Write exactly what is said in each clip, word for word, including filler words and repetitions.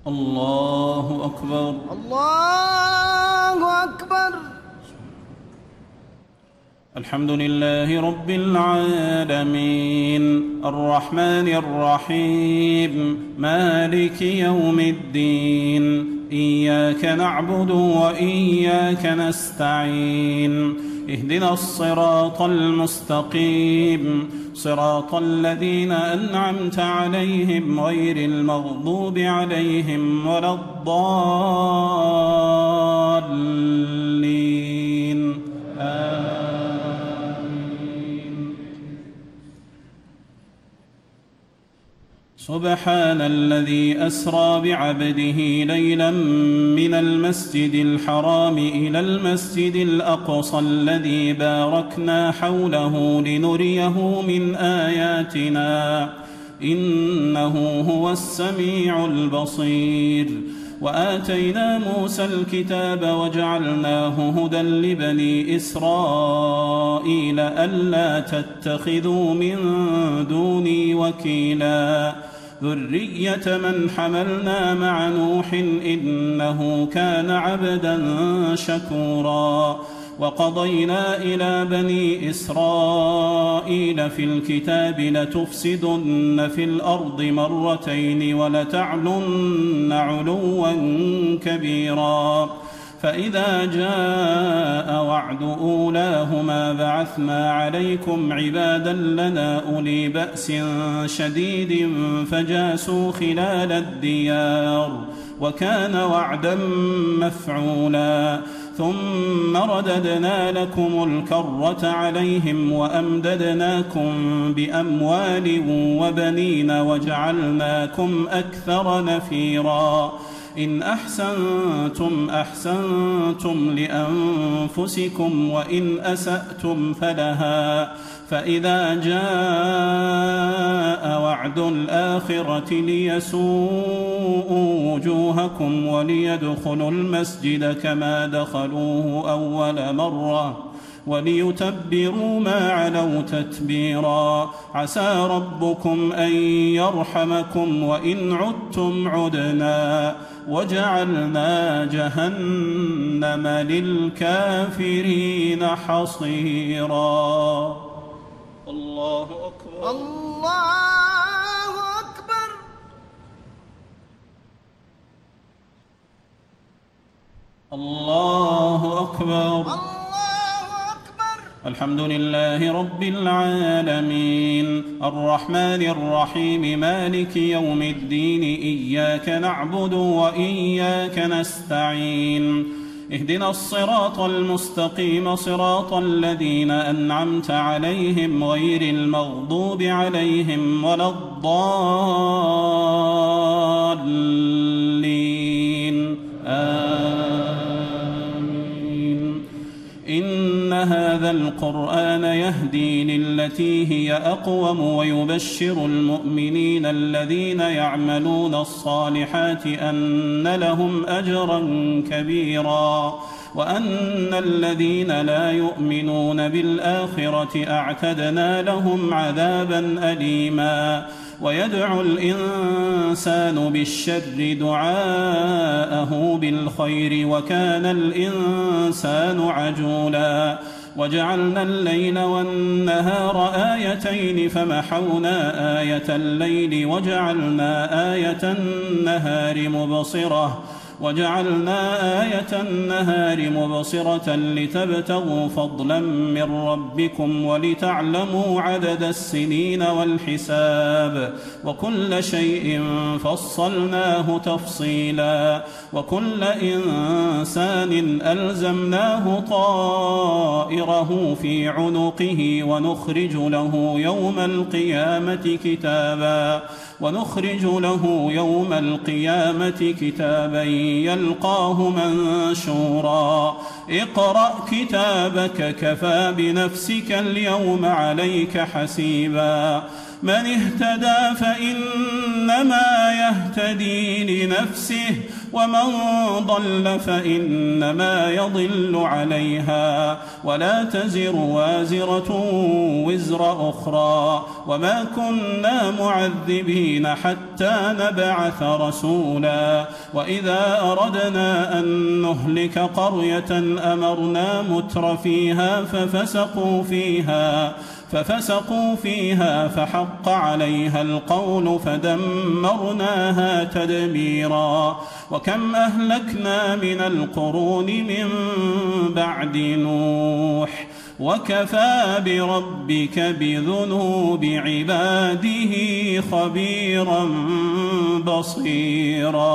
الله أكبر. الله أكبر. الحمد لله رب العالمين الرحمن الرحيم مالك يوم الدين إياك نعبد وإياك نستعين اهدنا الصراط المستقيم صراط الذين أنعمت عليهم غير المغضوب عليهم ولا الضالين آمين. سبحان الذي أسرى بعبده ليلا من المسجد الحرام إلى المسجد الأقصى الذي باركنا حوله لنريه من آياتنا إنه هو السميع البصير. وآتينا موسى الكتاب وجعلناه هدى لبني إسرائيل ألا تتخذوا من دوني وكيلا ذرية من حملنا مع نوح إنه كان عبدا شكورا. وقضينا إلى بني إسرائيل في الكتاب لتفسدن في الأرض مرتين ولتعلن علوا كبيرا. فإذا جاء وعد أولاهما بعثنا عليكم عبادا لنا أولي بأس شديد فجاسوا خلال الديار وكان وعدا مفعولا. ثم رددنا لكم الكرة عليهم وأمددناكم بأموال وبنين وجعلناكم أكثر نفيرا. إن أحسنتم أحسنتم لأنفسكم وإن أسأتم فلها. فإذا جاء وعد الآخرة ليسوءوا وجوهكم وليدخلوا المسجد كما دخلوه أول مرة وليتبروا ما علوا تتبيرا. عسى ربكم أن يرحمكم وإن عدتم عدنا وجعلنا جهنم للكافرين حصيرا. الله أكبر. الله أكبر. الله أكبر. الحمد لله رب العالمين الرحمن الرحيم مالك يوم الدين إياك نعبد وإياك نستعين اهدنا الصراط المستقيم صراط الذين أنعمت عليهم غير المغضوب عليهم ولا الضالين آمين. إن هذا القرآن يهدي للتي هي أقوم ويبشر المؤمنين الذين يعملون الصالحات أن لهم أجرا كبيرا وأن الذين لا يؤمنون بالآخرة أعتدنا لهم عذابا أليما. ويدعو الإنسان بالشر دعاءه بالخير وكان الإنسان عجولا. وجعلنا الليل والنهار آيتين فمحونا آية الليل وجعلنا آية النهار مبصرة وجعلنا آية النهار مبصرة لتبتغوا فضلا من ربكم ولتعلموا عدد السنين والحساب وكل شيء فصلناه تفصيلا. وكل إنسان ألزمناه طائره في عنقه ونخرج له يوم القيامة كتابا ونخرج له يوم القيامة كتابا يلقاه منشورا. اقرأ كتابك كفى بنفسك اليوم عليك حسيبا. من اهتدى فإنما يهتدي لنفسه ومن ضل فإنما يضل عليها ولا تزر وازرة وزر أخرى وما كنا معذبين حتى نبعث رسولا وإذا أردنا أن نهلك قرية أمرنا متر فيها ففسقوا فيها ففسقوا فيها فحق عليها القول فدمرناها تدميرا وكم أهلكنا من القرون من بعد نوح وكفى بربك بذنوب عباده خبيرا بصيرا.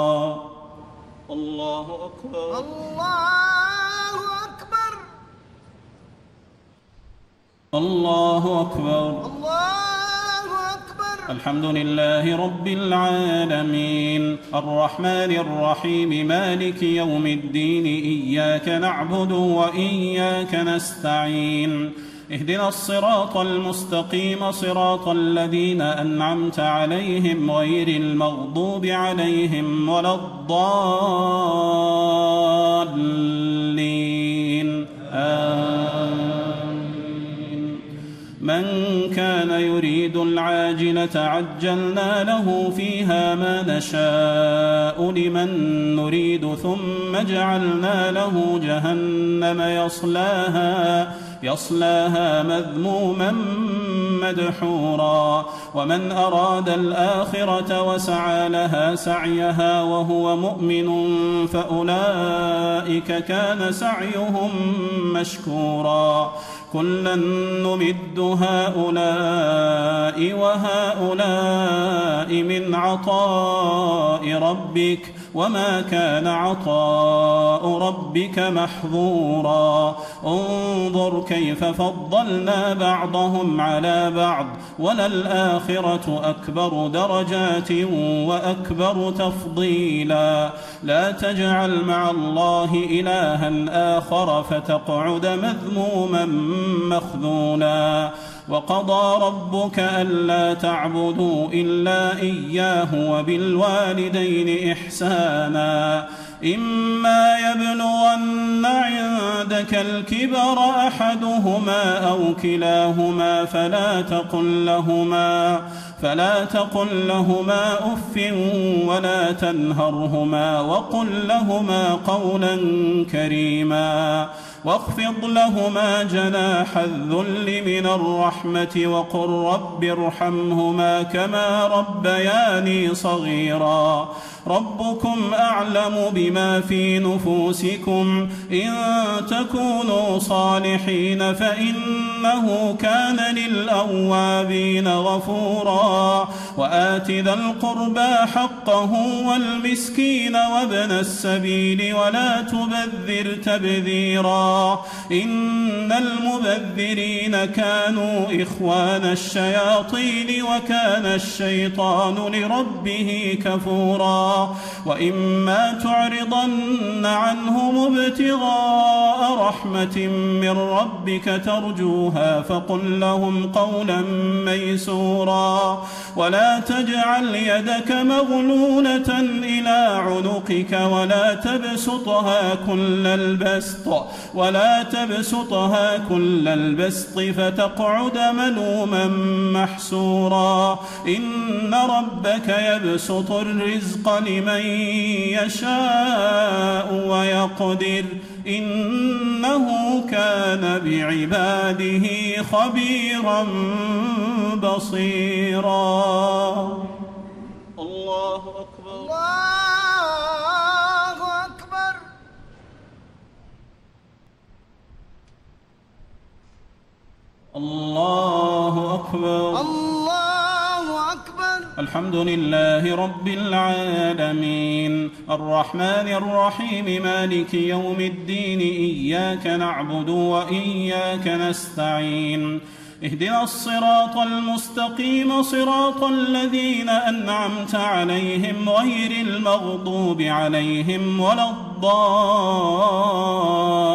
الله أكبر. الله أكبر. الله أكبر. الله أكبر. الحمد لله رب العالمين الرحمن الرحيم مالك يوم الدين إياك نعبد وإياك نستعين اهدنا الصراط المستقيم صراط الذين أنعمت عليهم غير المغضوب عليهم ولا الضالين آمين. من كان يريد العاجلة عجلنا له فيها ما نشاء لمن نريد ثم جعلنا له جهنم يصلاها يصلاها مذموما مدحورا ومن أراد الآخرة وسعى لها سعيها وهو مؤمن فأولئك كان سعيهم مشكورا كلا نمد هؤلاء وهؤلاء من عطاء ربك وما كان عطاء ربك محظورا انظر كيف فضلنا بعضهم على بعض وللآخرة أكبر درجات وأكبر تفضيلا لا تجعل مع الله إلها آخر فتقعد مذموما مخذولا وقضى ربك ألا تعبدوا إلا إياه وبالوالدين إحسانا إما يبلغن عندك الكبر أحدهما أو كلاهما فلا تقل لهما فلا تقل لهما أف ولا تنهرهما وقل لهما قولا كريما واخفض لهما جناح الذل من الرحمة وقل رب ارحمهما كما ربياني صغيرا ربكم أعلم بما في نفوسكم إن تكونوا صالحين فإنه كان للأوابين غفورا وآت ذا القربى حقه والمسكين وابن السبيل ولا تبذر تبذيرا إن المبذرين كانوا إخوان الشياطين وكان الشيطان لربه كفورا وإما تعرضن عنهم ابتغاء رحمة من ربك ترجوها فقل لهم قولا ميسورا ولا تجعل يدك مغلولة إلى عنقك ولا تبسطها كل البسط ولا تبسطها كل البسط فتقعد ملوما محسورا إن ربك يبسط الرزق لمن يشاء ويقدر إنه كان بعباده خبيرا بصيرا. الله أكبر. الله أكبر. الله أكبر. الله أكبر. الحمد لله رب العالمين الرحمن الرحيم مالك يوم الدين إياك نعبد وإياك نستعين اهدنا الصراط المستقيم صراط الذين أنعمت عليهم غير المغضوب عليهم ولا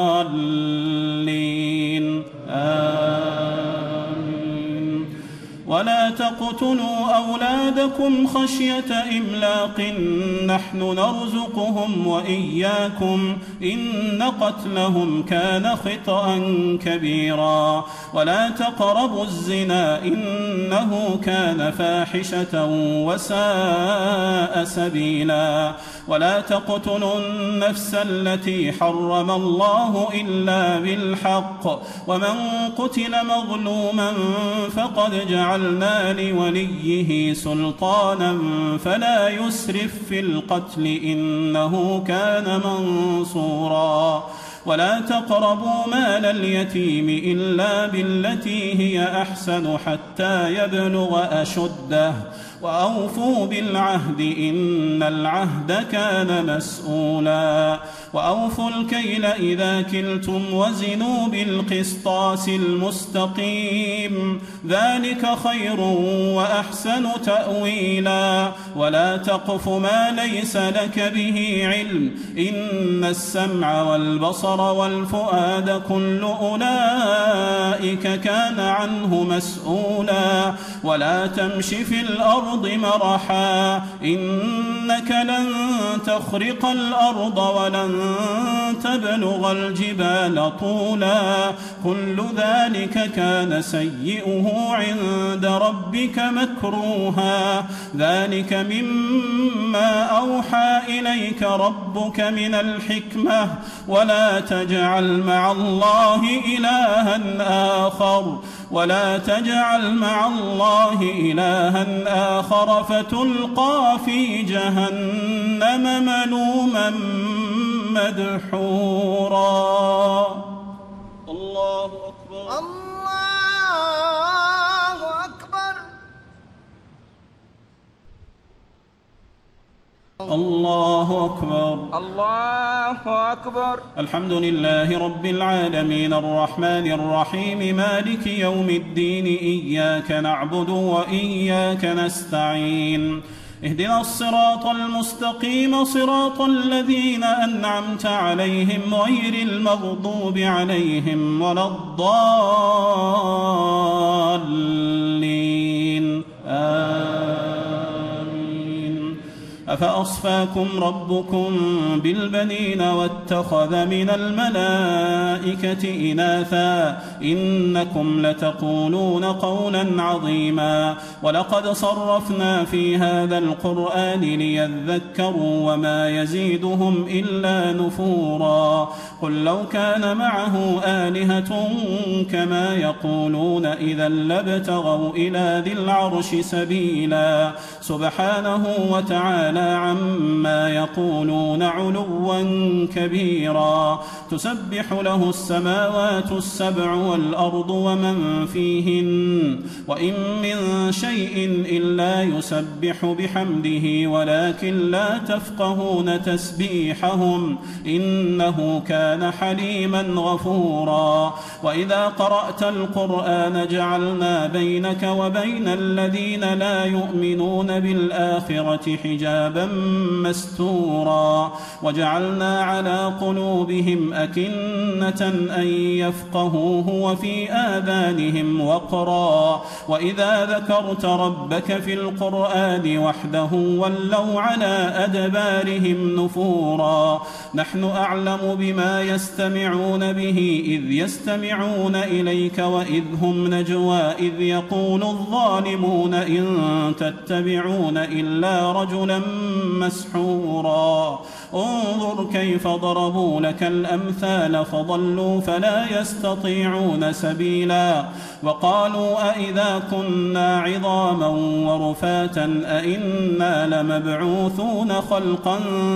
الضالين آمين ولا تقتلوا أولادكم خشية إملاق نحن نرزقهم وإياكم إن قتلهم كان خطأ كبيرا ولا تقربوا الزنا إنه كان فاحشة وساء سبيلا ولا تقتلوا النفس التي حرم الله إلا بالحق ومن قتل مظلوما فقد جعلنا لوليه سلطانا فلا يسرف في القتل إنه كان منصورا ولا تقربوا مال اليتيم إلا بالتي هي أحسن حتى يبلغ أشده وأوفوا بالعهد إن العهد كان مسؤولا وأوفوا الكيل إذا كلتم وزنوا بالقسطاس المستقيم ذلك خير وأحسن تأويلا ولا تقف ما ليس لك به علم إن السمع والبصر والفؤاد كل أولئك كان عنه مسؤولا ولا تمش في الأرض مرحا إنك لن تخرق الأرض ولن تبلغ الجبال طولا كل ذلك كان سيئه عند ربك مكروها ذلك مما أوحى إليك ربك من الحكمة ولا تجعل مع الله إلها آخر ولا تجعل مع الله إلها آخر فتلقى في جهنم ملوما مدحورا الله أكبر الله أكبر الله أكبر الله أكبر الحمد لله رب العالمين الرحمن الرحيم مالك يوم الدين إياك نعبد وإياك نستعين اهدنا الصراط المستقيم صراط الذين أنعمت عليهم غير المغضوب عليهم ولا الضالين آمين أفأصفاكم ربكم بالبنين واتخذ من الملائكة إناثا إنكم لتقولون قولا عظيما ولقد صرفنا في هذا القرآن ليذكروا وما يزيدهم إلا نفورا قل لو كان معه آلهة كما يقولون إذا لابتغوا إلى ذي العرش سبيلا سبحانه وتعالى عما يقولون علوا كبيرا تسبح له السماوات السبع والأرض ومن فيهن وإن من شيء إلا يسبح بحمده ولكن لا تفقهون تسبيحهم إنه كان حليما غفورا وإذا قرأت القرآن جعلنا بينك وبين الذين لا يؤمنون بالآخرة حجابا مستورا وجعلنا على قلوبهم أكنة أن يفقهوه وفي آذانهم وقرا وإذا ذكرت ربك في القرآن وحده ولوا على أدبارهم نفورا نحن أعلم بما يستمعون به إذ يستمعون إليك وإذ هم نجوى إذ يقول الظالمون إن تتبعون إلا رجلا مسحورا انظر كيف ضربوا لك الأمثال فضلوا فلا يستطيعون سبيلا وقالوا أئذا كنا عظاما ورفاتا أئنا لمبعوثون خلقا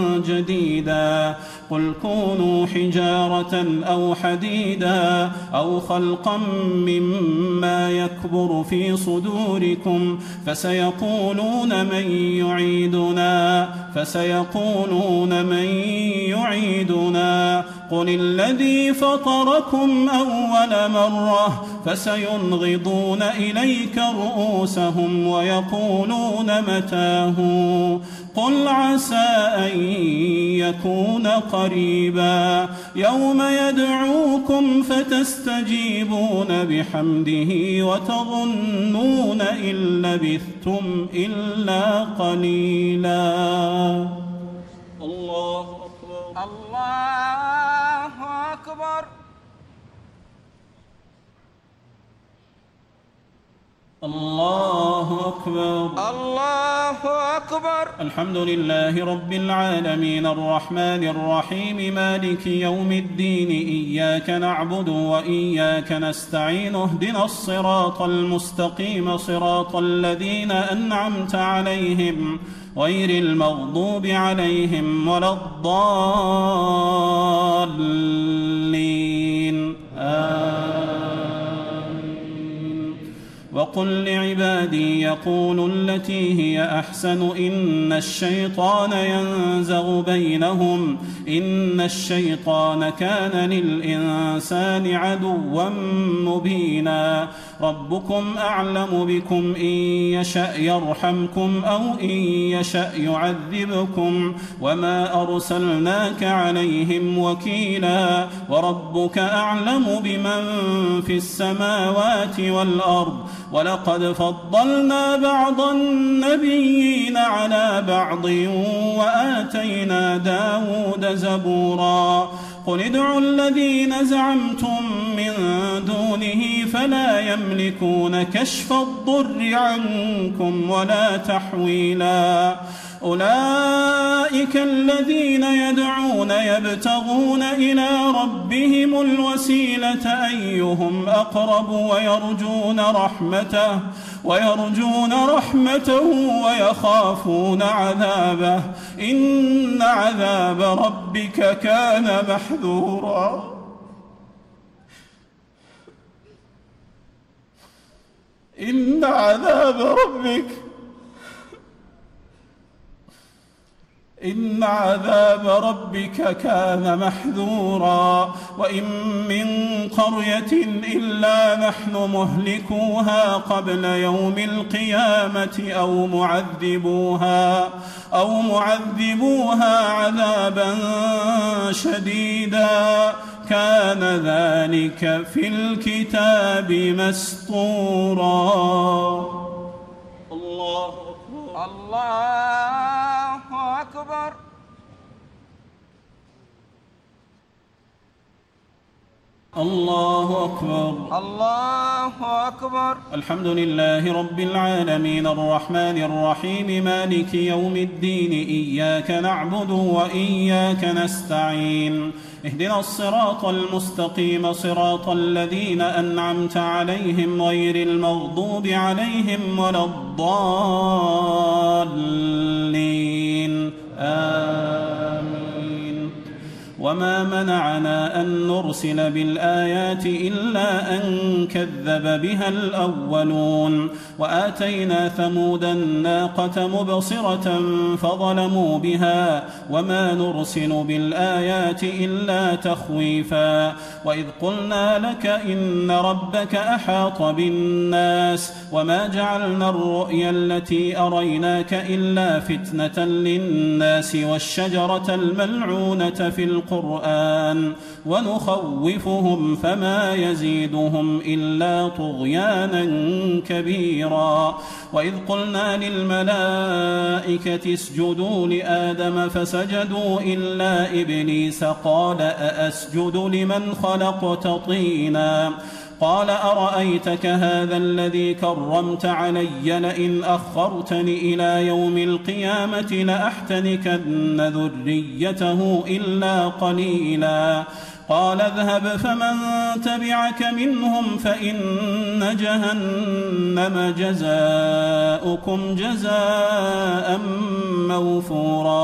جديدا قل كونوا حجارة أو حديدا أو خلقا مما يكبر في صدوركم فسيقولون من يعيدنا فسيقولون من يعيدنا قل الذي فطركم أول مرة فسينغضون إليك رؤوسهم ويقولون متاه قل عسى أن يكون قريبا يوم يدعوكم فتستجيبون بحمده وتظنون إن لبثتم إلا قليلا. الله أكبر. الله أكبر. الله أكبر. الله أكبر. الحمد لله رب العالمين الرحمن الرحيم مالك يوم الدين إياك نعبد وإياك نستعين اهدنا الصراط المستقيم صراط الذين أنعمت عليهم غير المغضوب عليهم ولا الضالين آمين. وقل لعبادي يقولوا التي هي أحسن إن الشيطان ينزغ بينهم إن الشيطان كان للإنسان عدوا مبينا. ربكم أعلم بكم إن يشأ يرحمكم أو إن يشأ يعذبكم وما أرسلناك عليهم وكيلا. وربك أعلم بمن في السماوات والأرض ولقد فضلنا بعض النبيين على بعض وآتينا داود زبورا. قل ادعوا الذين زعمتم من دونه فلا يملكون كشف الضر عنكم ولا تحويلا. أولئك الذين يدعون يبتغون إلى ربهم الوسيلة أيهم أقرب ويرجون رحمته ويرجون رحمته ويخافون عذابه إن عذاب ربك كان محذورا. إن عذاب ربك إن عذاب ربك كان محذورا. وإن من قرية إلا نحن مهلكوها قبل يوم القيامة أو معذبوها أو معذبوها عذابا شديدا كان ذلك في الكتاب مسطورا. الله أكبر. الله أكبر. الله أكبر. الله أكبر. الحمد لله رب العالمين الرحمن الرحيم مالك يوم الدين إياك نعبد وإياك نستعين اهدنا الصراط المستقيم صراط الذين أنعمت عليهم غير المغضوب عليهم ولا الضالين آمين. وما منعنا أن نرسل بالآيات إلا أن كذب بها الأولون وآتينا ثمود الناقة مبصرة فظلموا بها وما نرسل بالآيات إلا تخويفا. وإذ قلنا لك إن ربك أحاط بالناس وما جعلنا الرؤيا التي أريناك إلا فتنة للناس والشجرة الملعونة في القرآن ونخوفهم فما يزيدهم إلا طغيانا كبيرا. وإذ قلنا للملائكة اسجدوا لآدم فسجدوا إلا إبليس قال أأسجد لمن خلقت طينا قال أرأيتك هذا الذي كرمت علي لئن أخرتني إلى يوم القيامة لأحتنكن ذريته إلا قليلا. قال اذهب فمن تبعك منهم فإن جهنم جزاؤكم جزاء موفورا.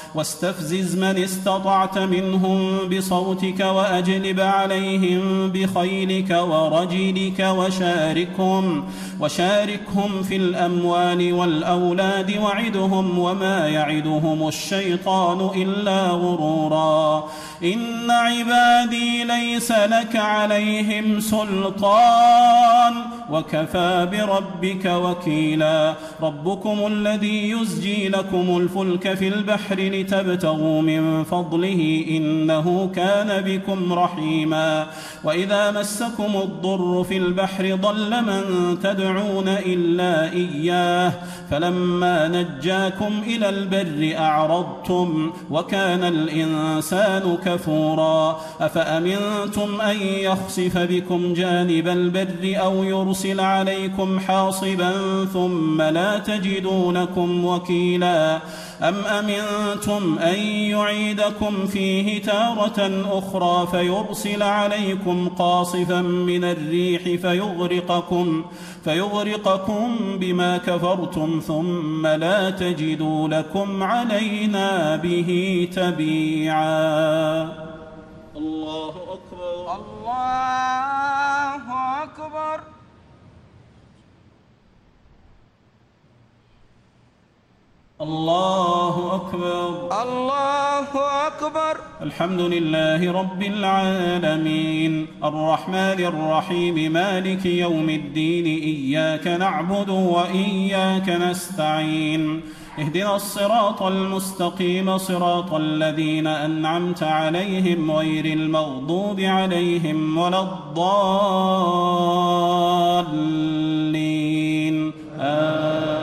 واستفزز من استطعت منهم بصوتك وأجلب عليهم بخيلك ورجلك وشاركهم, وشاركهم في الأموال والأولاد وعدهم وما يعدهم الشيطان إلا غرورا إن عبادي ليس لك عليهم سلطان وكفى بربك وكيلا ربكم الذي يزجي لكم الفلك في البحر لتبتغوا من فضله إنه كان بكم رحيما وإذا مسكم الضر في البحر ضل من تدعون إلا إياه فلما نجاكم إلى البر أعرضتم وكان الإنسان كفورا أفأمنتم أن يخسف بكم جانب البر أو يرسل عليكم حاصبا ثم لا تجدوا لكم وكيلا أم أمنتم أن يعيدكم فيه تارة أخرى فيرسل عليكم قاصفا من الريح فيغرقكم, فيغرقكم بما كفرتم ثم لا تجدوا لكم علينا به تبيعا الله أكبر الله أكبر الله أكبر الله أكبر الحمد لله رب العالمين الرحمن الرحيم مالك يوم الدين إياك نعبد وإياك نستعين اهدنا الصراط المستقيم صراط الذين أنعمت عليهم غير المغضوب عليهم ولا الضالين آمين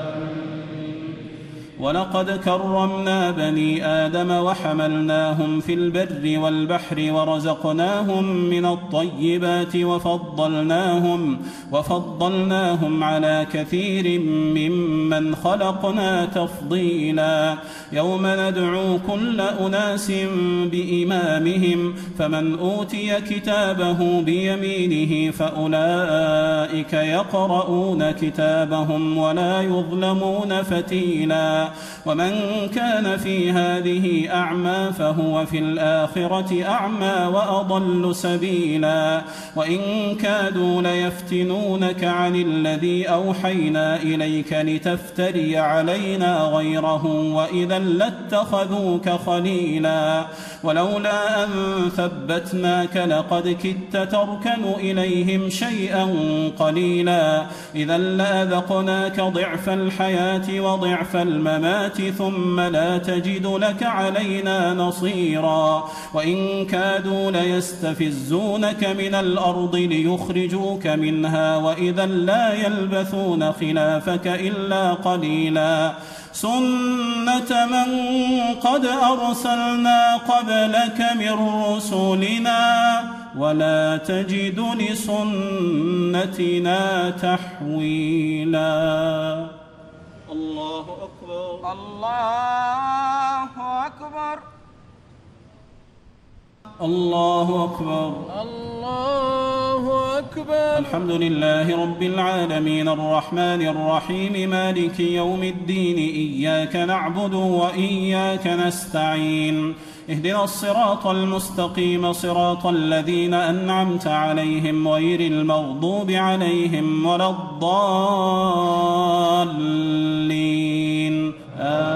ولقد كرمنا بني آدم وحملناهم في البر والبحر ورزقناهم من الطيبات وفضلناهم, وفضلناهم على كثير ممن خلقنا تفضيلا يوم ندعو كل أناس بإمامهم فمن أوتي كتابه بيمينه فأولئك يقرؤون كتابهم ولا يظلمون فتيلا ومن كان في هذه أعمى فهو في الآخرة أعمى وأضل سبيلا وإن كادوا ليفتنونك عن الذي أوحينا إليك لتفتري علينا غيره وإذا لاتخذوك خليلا ولولا أن ثبتناك لقد كدت تركن إليهم شيئا قليلا إذا لأذقناك ضعف الحياة وضعف الممات ثم لا تجد لك علينا نصيرا وإن كادوا ليستفزونك من الأرض ليخرجوك منها وإذا لا يلبثون خلافك إلا قليلا سنة من قد أرسلنا قبلك من رسلنا ولا تجد لسنتنا تحويلا الله أكبر الله أكبر الله أكبر الله أكبر الحمد لله رب العالمين الرحمن الرحيم مالك يوم الدين إياك نعبد وإياك نستعين اهدنا الصراط المستقيم صراط الذين أنعمت عليهم غير المغضوب عليهم ولا الضالين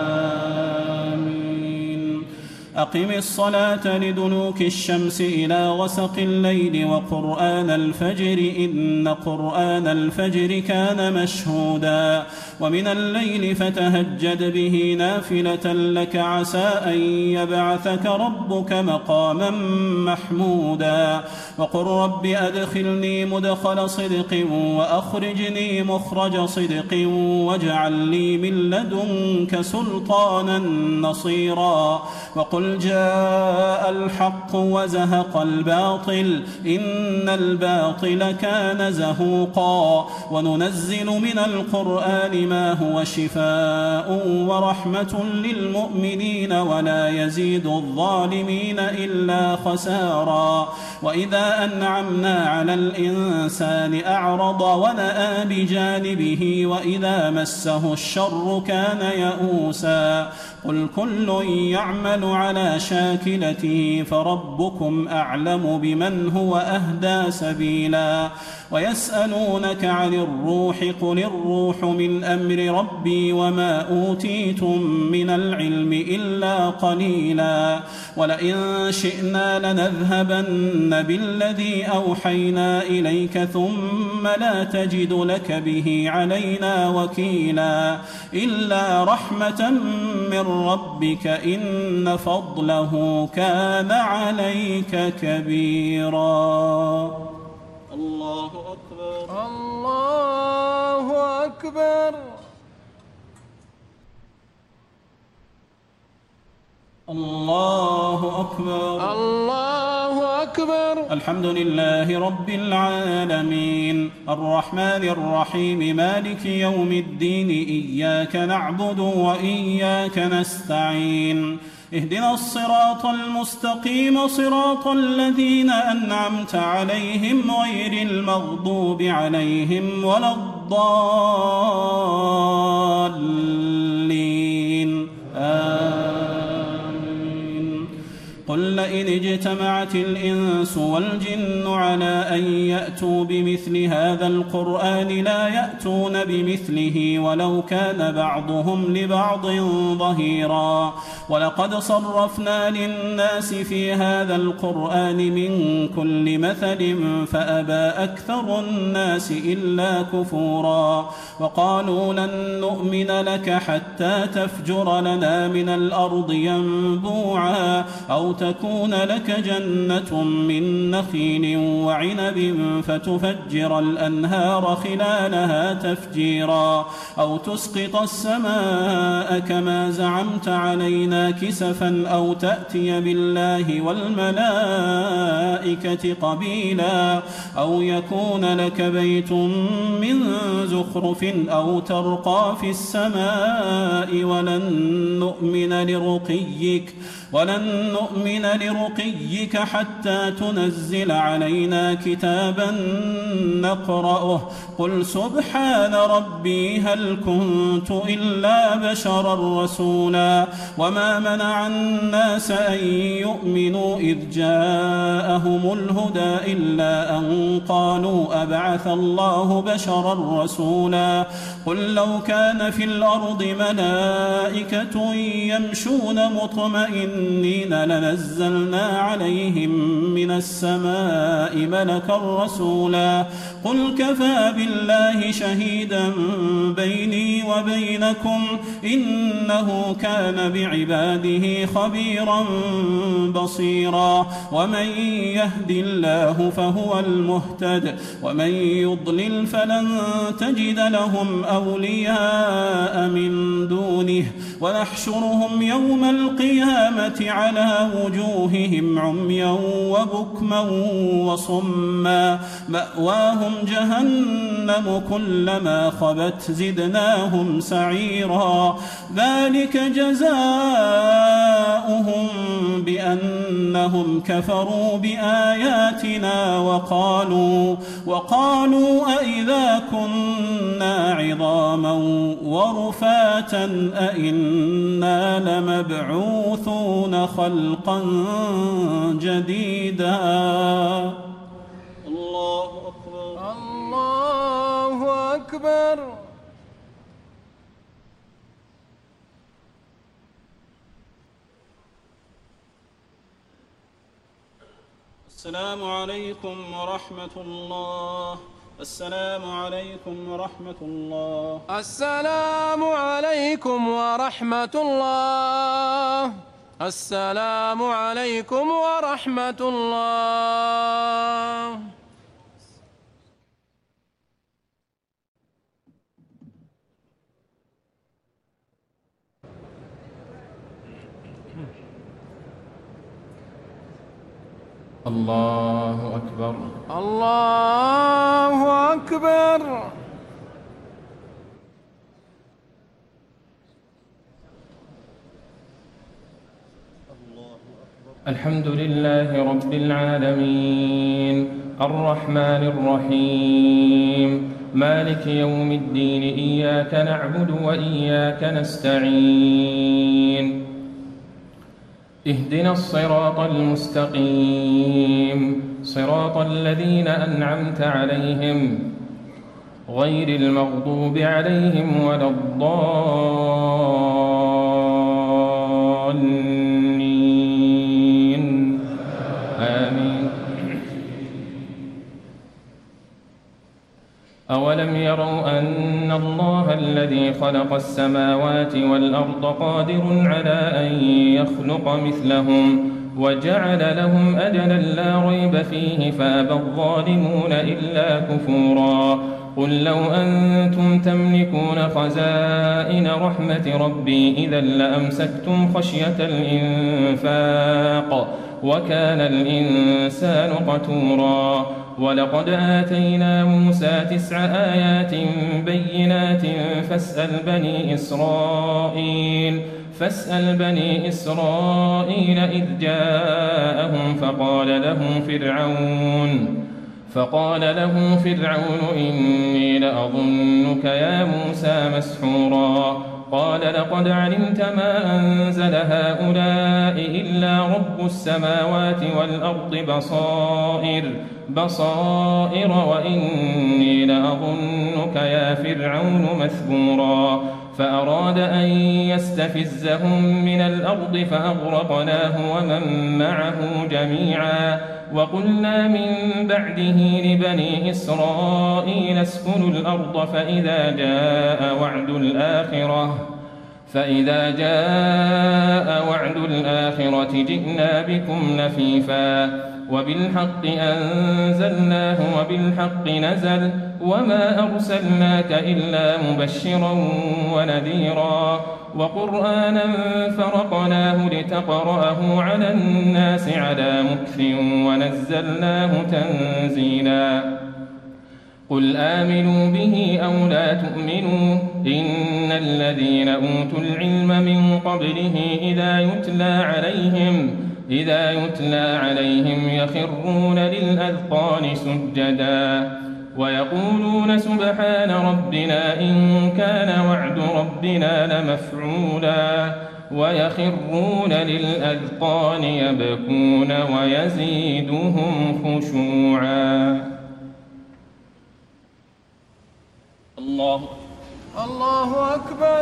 آمين أقم الصلاة لدلوك الشمس إلى غسق الليل وقرآن الفجر إن قرآن الفجر كان مشهودا ومن الليل فتهجد به نافلة لك عسى أن يبعثك ربك مقاما محمودا وقل رب أدخلني مدخل صدق وأخرجني مخرج صدق واجعل لي من لدنك سلطانا نصيرا وقل جاء الحق وزهق الباطل إن الباطل كان زهوقا وننزل من القرآن ما هو شفاء ورحمة للمؤمنين ولا يزيد الظالمين إلا خسارا وإذا أنعمنا على الإنسان أعرض ونأى بجانبه وإذا مسه الشر كان يئوسا قل كل يعمل على شاكلته فربكم أعلم بمن هو أهدى سبيلا ويسألونك عن الروح قل الروح من أمر ربي وما أوتيتم من العلم إلا قليلا ولئن شئنا لنذهبن بالذي أوحينا إليك ثم لا تجد لك به علينا وكيلا إلا رحمة من ربك إن فضله كان عليك كبيرا. الله أكبر. الله أكبر. الله أكبر. الله أكبر. الحمد لله رب العالمين الرحمن الرحيم مالك يوم الدين إياك نعبد وإياك نستعين اهدنا الصراط المستقيم صراط الذين أنعمت عليهم غير المغضوب عليهم ولا الضالين آمين. قل لئن اجتمعت الإنس والجن على أن يأتوا بمثل هذا القرآن لا يأتون بمثله ولو كان بعضهم لبعض ظهيرا ولقد صرفنا للناس في هذا القرآن من كل مثل فأبى أكثر الناس إلا كفورا وقالوا لن نؤمن لك حتى تفجر لنا من الأرض ينبوعا أو تكون لك جنة من نخيل وعنب فتفجر الأنهار خلالها تفجيرا أو تسقط السماء كما زعمت علينا كسفا أو تأتي بالله والملائكة قبيلا أو يكون لك بيت من زخرف أو ترقى في السماء ولن نؤمن لرقيك ولن نؤمن لرقيك حتى تنزل علينا كتابا نقرأه قل سبحان ربي هل كنت إلا بشرا رسولا وما منع الناس أن يؤمنوا إذ جاءهم الهدى إلا أن قالوا أبعث الله بشرا رسولا قل لو كان في الأرض ملائكة يمشون مطمئنين لنزلنا عليهم من السماء ملكا رسولا قل كفى بالله شهيدا بيني وبينكم إنه كان بعباده خبيرا بصيرا ومن يهد الله فهو المهتد ومن يضلل فلن تجد لهم أولياء من دونه ونحشرهم يوم القيامة على وجوههم عميا وبكما وصما مأواهم جهنم كلما خبت زدناهم سعيرا ذلك جزاؤهم بأنهم كفروا بآياتنا وقالوا وقالوا أئذا كنا عظاما ورفاتا أئنا لمبعوثون خلقا جديدا. الله أكبر. الله أكبر. السلام عليكم ورحمة الله. السلام عليكم ورحمة الله. السلام عليكم ورحمة الله. السلام عليكم ورحمة الله. الله أكبر. الله أكبر. الحمد لله رب العالمين الرحمن الرحيم مالك يوم الدين إياك نعبد وإياك نستعين اهدنا الصراط المستقيم صراط الذين أنعمت عليهم غير المغضوب عليهم ولا الضالين آمين. أولم يروا أن الله الذي خلق السماوات والأرض قادر على أن يخلق مثلهم وجعل لهم أجلا لا ريب فيه فأبى الظالمون إلا كفورا. قل لو أنتم تملكون خزائن رحمة ربي إذا لأمسكتم خشية الإنفاق وكان الإنسان قتورا. ولقد آتينا موسى تسع آيات بينات فاسأل بني إسرائيل فاسأل بني إسرائيل إذ جاءهم فقال له فرعون فقال له فرعون إني لأظنك يا موسى مسحورا. قال لقد علمت ما أنزل هؤلاء إلا رب السماوات والأرض بصائر بصائر وإني لأظنك يا فرعون مثبورا. فأراد أن يستفزهم من الأرض فأغرقناه ومن معه جميعا. وقلنا من بعده لبني إسرائيل اسكنوا الأرض فإذا جاء وعد الآخرة فإذا جاء وعد الآخرة جئنا بكم لفيفا وبالحق أنزلناه وبالحق نزل وما أرسلناك إلا مبشرا ونذيرا. وقرآنا فرقناه لتقرأه على الناس على مكث ونزلناه تنزيلا. قل آمنوا به أو لا تؤمنوا إن الذين أوتوا العلم من قبله إذا يتلى عليهم إذا يتلى عليهم يخرون للأذقان سجدا ويقولون سبحان ربنا إن كان وعد ربنا لمفعولا ويخرون للأذقان يبكون ويزيدهم خشوعا. الله الله أكبر.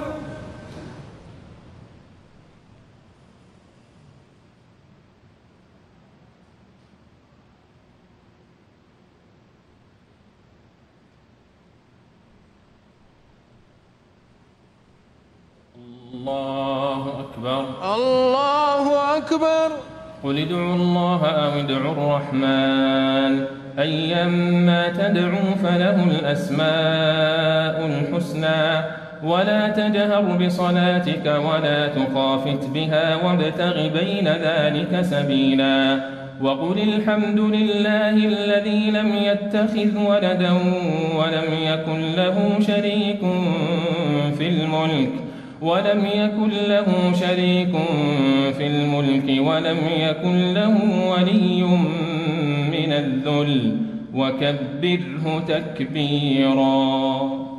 الله أكبر. الله أكبر. قل ادعوا الله أو ادعوا الرحمن أيما تدعوا فله الأسماء الحسنى ولا تجهر بصلاتك ولا تخافت بها وابتغ بين ذلك سبيلا. وقل الحمد لله الذي لم يتخذ ولدا ولم يكن له شريك في الملك ولم يكن له شريك في الملك ولم يكن له ولي من الذل وكبره تكبيرا.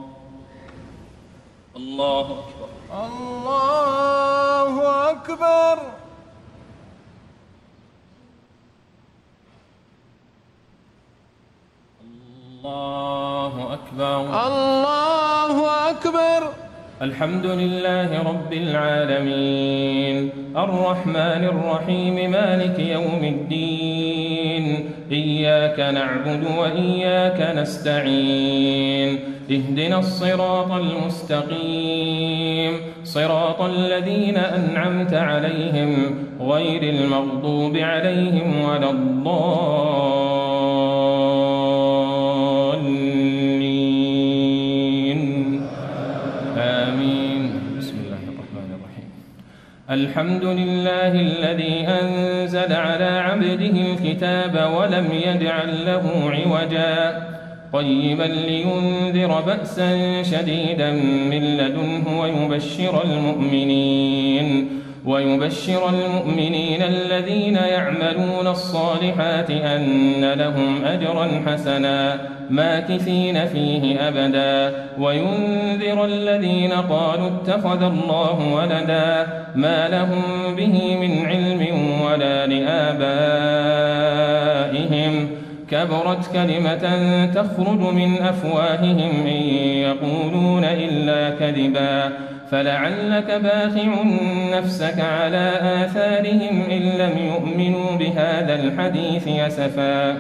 الله أكبر. الله أكبر. الله أكبر. الله أكبر. الحمد لله رب العالمين الرحمن الرحيم مالك يوم الدين إياك نعبد وإياك نستعين اهدنا الصراط المستقيم صراط الذين أنعمت عليهم غير المغضوب عليهم ولا الضالين آمين. بسم الله الرحمن الرحيم. الحمد لله الذي أنزل على عبده الكتاب ولم يجعل له عوجا قيما لينذر بأسا شديدا من لدنه ويبشر المؤمنين ويبشر المؤمنين الذين يعملون الصالحات أن لهم أجرا حسنا ماكثين فيه أبدا وينذر الذين قالوا اتخذ الله ولدا ما لهم به من علم ولا لآبائهم كبرت كلمة تخرج من أفواههم إن يقولون إلا كذبا فلعلك باخع نفسك على آثارهم إن لم يؤمنوا بهذا الحديث أسفا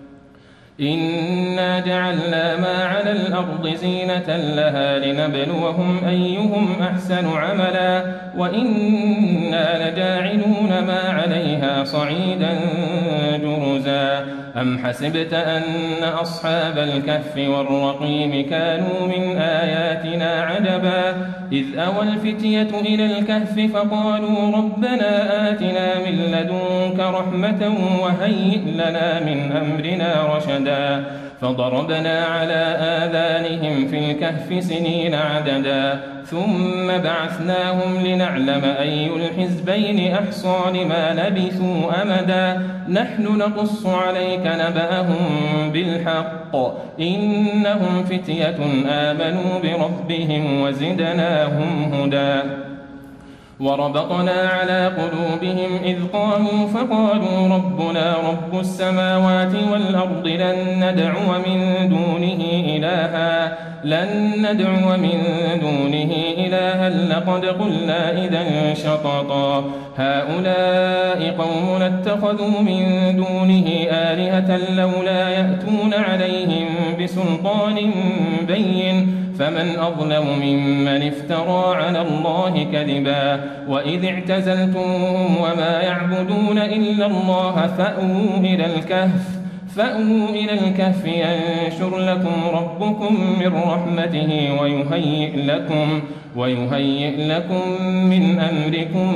إنا جعلنا ما على الأرض زينة لها لنبلوهم أيهم أحسن عملا وإنا لجاعلون ما عليها صعيدا جرزا أم حسبت أن أصحاب الكهف والرقيم كانوا من آياتنا عجبا إذ أوى الفتية إلى الكهف فقالوا ربنا آتنا من لدنك رحمة وهيئ لنا من أمرنا رشدا فضربنا على آذانهم في الكهف سنين عددا ثم بعثناهم لنعلم أي الحزبين أحصى لما لبثوا أمدا نحن نقص عليك نبأهم بالحق إنهم فتية آمنوا بربهم وزدناهم هدى وربطنا على قلوبهم إذ قاموا فقالوا ربنا رب السماوات والأرض لن ندعو من دونه إلها لن ندعو من دونه إلها لقد قلنا إذا شططا هؤلاء قوم اتخذوا من دونه آلهة لولا يأتون عليهم بسلطان بين فمن أظلم ممن افترى على الله كذبا وإذ اعتزلتموهم وما يعبدون إلا الله فأووا إلى الكهف فأووا إلى الكهف ينشر لكم ربكم من رحمته ويهيئ لكم ويهيئ لكم من أمركم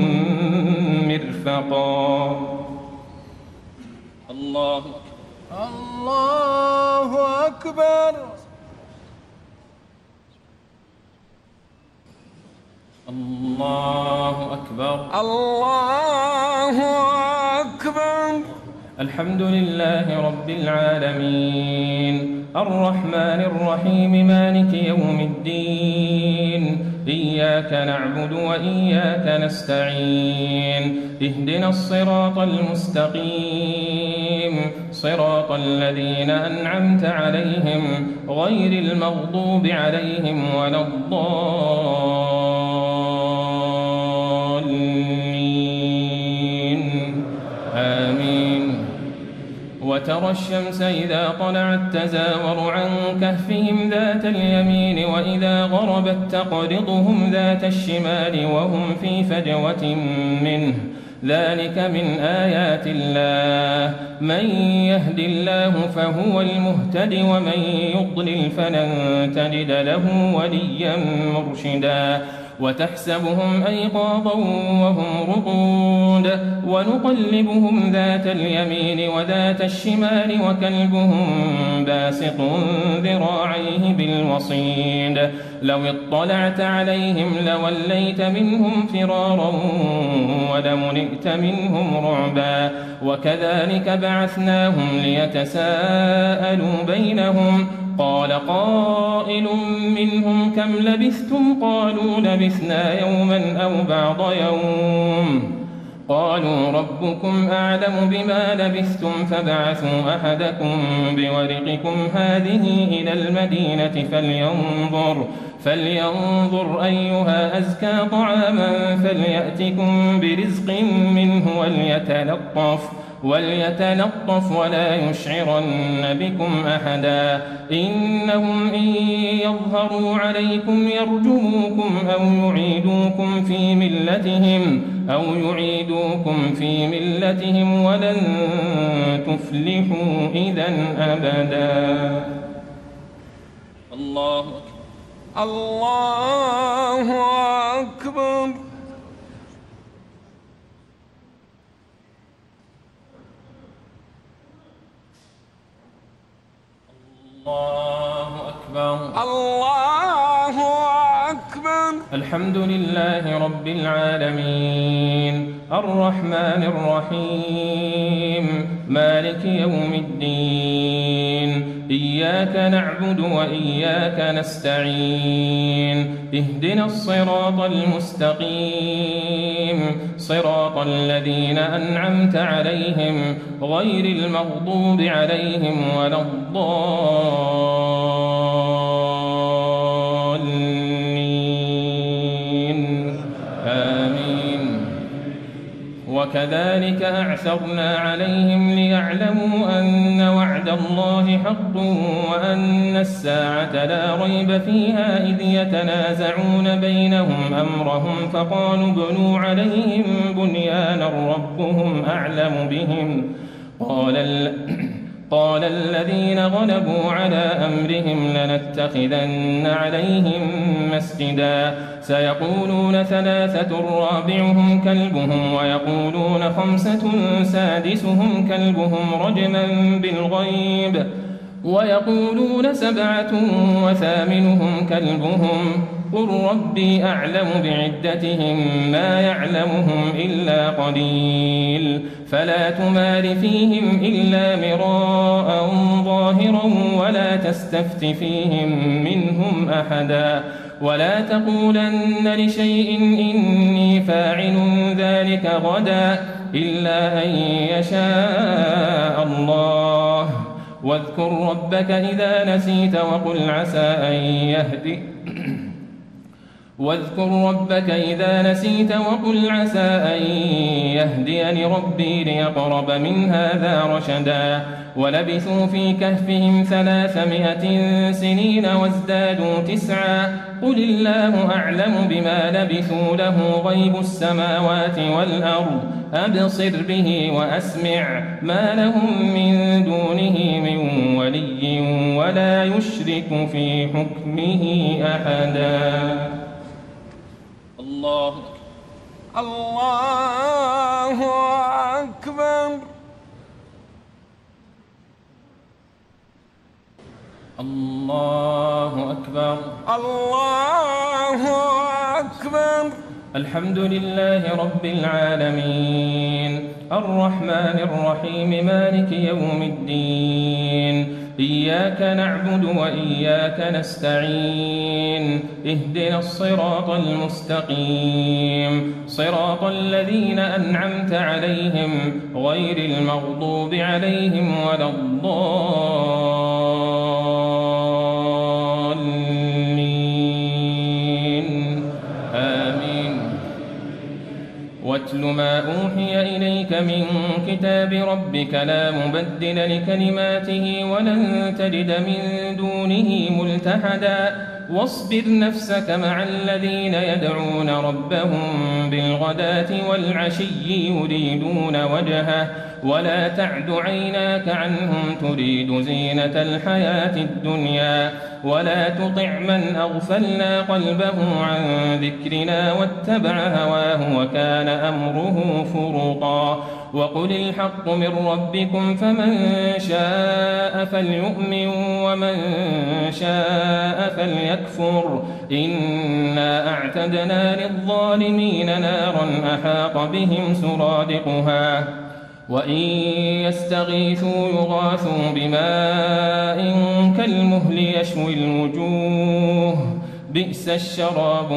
مرفقا الله الله أكبر الله أكبر الله أكبر الحمد لله رب العالمين الرحمن الرحيم مالك يوم الدين إياك نعبد وإياك نستعين اهدنا الصراط المستقيم صراط الذين أنعمت عليهم غير المغضوب عليهم ولا الضالين آمين وترى الشمس إذا طلعت تزاور عن كهفهم ذات اليمين وإذا غربت تقرضهم ذات الشمال وهم في فجوة منه ذلك من آيات الله من يهد الله فهو المهتد ومن يضلل فلن تجد له وليا مرشدا وتحسبهم أيقاظا وهم رقود ونقلبهم ذات اليمين وذات الشمال وكلبهم باسط ذراعيه بالوصيد لو اطلعت عليهم لوليت منهم فرارا ولملئت منهم رعبا وكذلك بعثناهم ليتساءلوا بينهم قال قائل منهم كم لبثتم قالوا لبثنا يوما أو بعض يوم قالوا ربكم أعلم بما لبثتم فابعثوا أحدكم بورقكم هذه إلى المدينة فلينظر فلينظر أيها أزكى طعاما فليأتكم برزق منه وليتلطف وليتلطف ولا يشعرن بكم أحدا إنهم إن يظهروا عليكم يرجموكم أو يعيدوكم في ملتهم أو يعيدوكم في ملتهم ولن تفلحوا إذا أبدا الله الله أكبر الله أكبر الله أكبر الحمد لله رب العالمين الرحمن الرحيم مالك يوم الدين إياك نعبد وإياك نستعين اهدنا الصراط المستقيم صراط الذين أنعمت عليهم غير المغضوب عليهم ولا الضالين آمين. وكذلك أعثرنا عليهم ليعلموا أن وعد الله حق وأن الساعة لا ريب فيها إذ يتنازعون بينهم أمرهم فقالوا ابنوا عليهم بنيانا ربهم أعلم بهم قال قال الذين غلبوا على أمرهم لنتخذن عليهم مسجدا سيقولون ثلاثة رابعهم كلبهم ويقولون خمسة سادسهم كلبهم رجما بالغيب ويقولون سبعة وثامنهم كلبهم قل ربي أعلم بعدتهم ما يعلمهم إلا قليل فلا تمار فيهم إلا مراء ظاهرا ولا تستفت فيهم منهم أحدا ولا تقولن لشيء إني فاعل ذلك غدا إلا أن يشاء الله واذكر ربك إذا نسيت وقل عسى أن يهدي واذكر ربك إذا نسيت وقل عسى أن يهديني ربي ليقرب من هذا رشدا ولبثوا في كهفهم ثلاثمائة سنين وازدادوا تسعا قل الله أعلم بما لبثوا له غيب السماوات والأرض أبصر به وأسمع ما لهم من دونه من ولي ولا يشرك في حكمه أحدا. الله الله أكبر الله أكبر الله أكبر. الحمد لله رب العالمين الرحمن الرحيم مالك يوم الدين إياك نعبد وإياك نستعين اهدنا الصراط المستقيم صراط الذين أنعمت عليهم غير المغضوب عليهم ولا الضالين آمين. واتل ما أوحي إليك من كتاب ربك لا مبدل لكلماته ولن تجد من دونه ملتحدا واصبر نفسك مع الذين يدعون ربهم بالغداة والعشي يريدون وجهه ولا تعد عيناك عنهم تريد زينة الحياة الدنيا ولا تطع من أغفلنا قلبه عن ذكرنا واتبع هواه وكان أمره فرطا وقل الحق من ربكم فمن شاء فليؤمن ومن شاء فليكفر إنا أعتدنا للظالمين نارا أحاط بهم سرادقها وإن يستغيثوا يغاثوا بماء كالمهل يشوي الوجوه بئس الشراب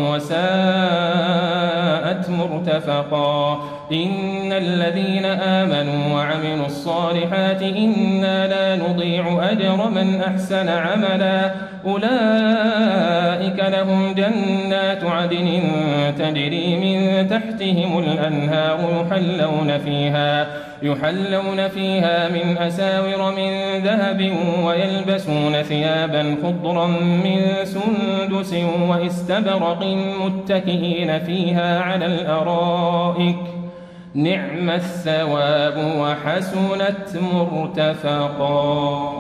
وساءت مرتفقا إن الذين آمنوا وعملوا الصالحات إنا لا نضيع أجر من أحسن عملا أولئك لهم جنات عدن تجري من تحتهم الأنهار يحلون فيها يحلون فيها من أساور من ذهب ويلبسون ثيابا خضرا من سندس واستبرق متكئين فيها على الأرائك نعم الثواب وحسنت مرتفقا.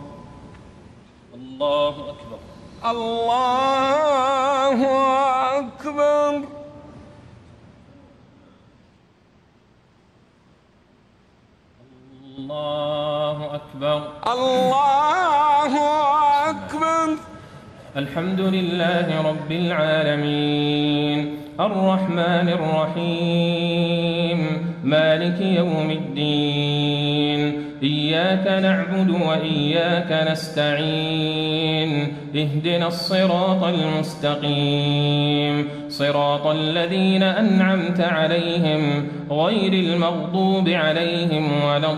الله أكبر الله أكبر الله أكبر الله أكبر. الحمد لله رب العالمين الرحمن الرحيم مالك يوم الدين إياك نعبد وإياك نستعين اهدنا الصراط المستقيم صراط الذين أنعمت عليهم غير المغضوب عليهم ولا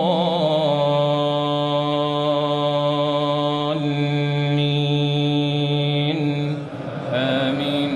الضالين آمين.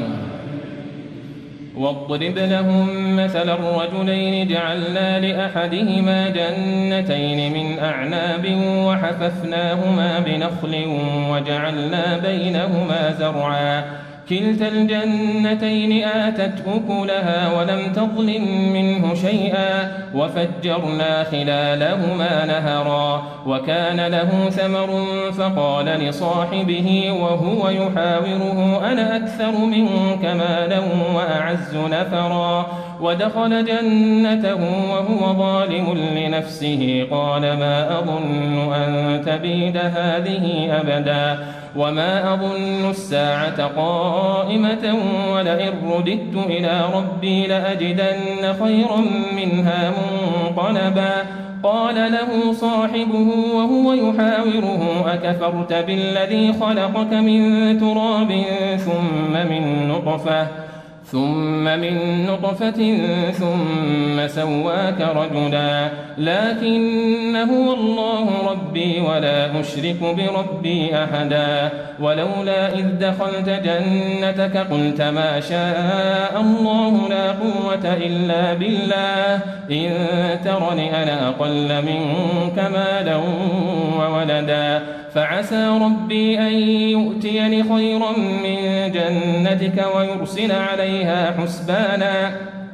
واضرب لهم مثل الرجلين جعلنا لأحدهما جنتين من أعناب وحففناهما بنخل وجعلنا بينهما زرعا كلتا الجنتين آتت أكلها ولم تظلم منه شيئا وفجرنا خلالهما نهرا وكان له ثمر فقال لصاحبه وهو يحاوره أنا أكثر منك مالا وأعز نفرا ودخل جنته وهو ظالم لنفسه قال ما أظن أن تبيد هذه أبدا وما أظن الساعة قائمة ولئن رددت إلى ربي لأجدن خيرا منها منقلبا قال له صاحبه وهو يحاوره أكفرت بالذي خلقك من تراب ثم من نطفة ثم من نطفة ثم سواك رجلا لكن هو الله ربي ولا أشرك بربي أحدا ولولا إذ دخلت جنتك قلت ما شاء الله لا قوة إلا بالله إن ترني أنا أقل منك مالا وولدا فعسى ربي أن يؤتيني خيرا من جنتك ويرسل عليها حسبانا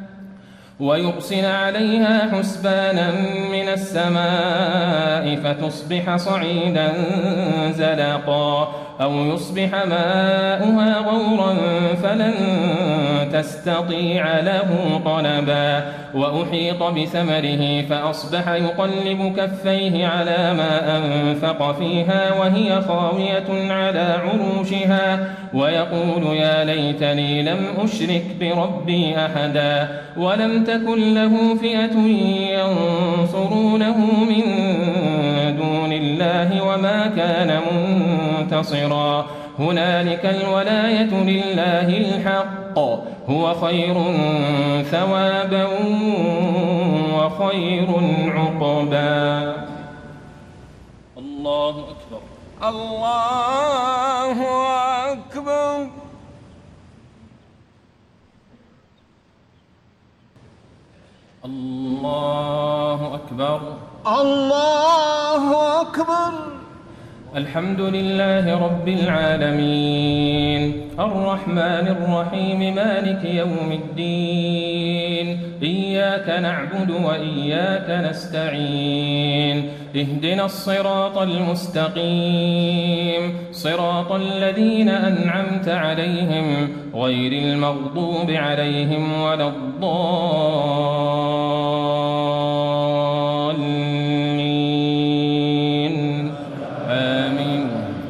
ويرسل عليها حسبانا من السماء فتصبح صعيدا زلقا أو يصبح ماؤها غورا فلن تستطيع له طلبا وأحيط بثمره فأصبح يقلب كفيه على ما أنفق فيها وهي خاوية على عروشها ويقول يا ليتني لم أشرك بربي أحدا ولم تكن له فئة ينصرونه من دون الله وما كان منتصرا هنالك الولاية لله الحق هو خير ثوابا وخير عقبا. الله أكبر. الله أكبر. الله أكبر. الله أكبر. الحمد لله رب العالمين الرحمن الرحيم مالك يوم الدين إياك نعبد وإياك نستعين اهدنا الصراط المستقيم صراط الذين أنعمت عليهم غير المغضوب عليهم ولا الضالين آمين.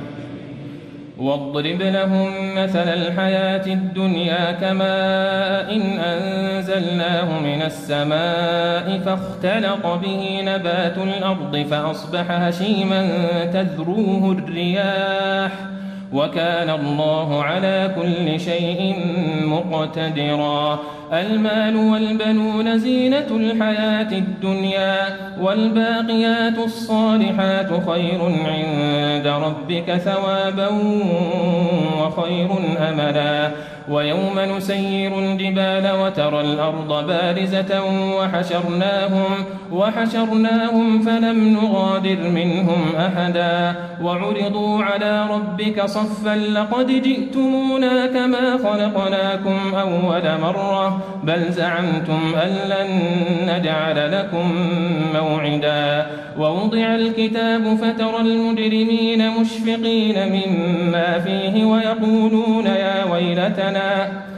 واضرب لهم مثل الحياة الدنيا كماء إن أنزلناه من السماء فاختلط به نبات الأرض فأصبح هشيما تذروه الرياح وكان الله على كل شيء مقتدرا. المال والبنون زينة الحياة الدنيا والباقيات الصالحات خير عند ربك ثوابا وخير أملا. ويوم نسير الجبال وترى الأرض بارزة وحشرناهم وحشرناهم فلم نغادر منهم أحدا وعرضوا على ربك صفا لقد جئتمونا كما خلقناكم أول مرة بل زعمتم أن لن نجعل لكم موعدا. ووضع الكتاب فترى المجرمين مشفقين مما فيه ويقولون يا ويلتنا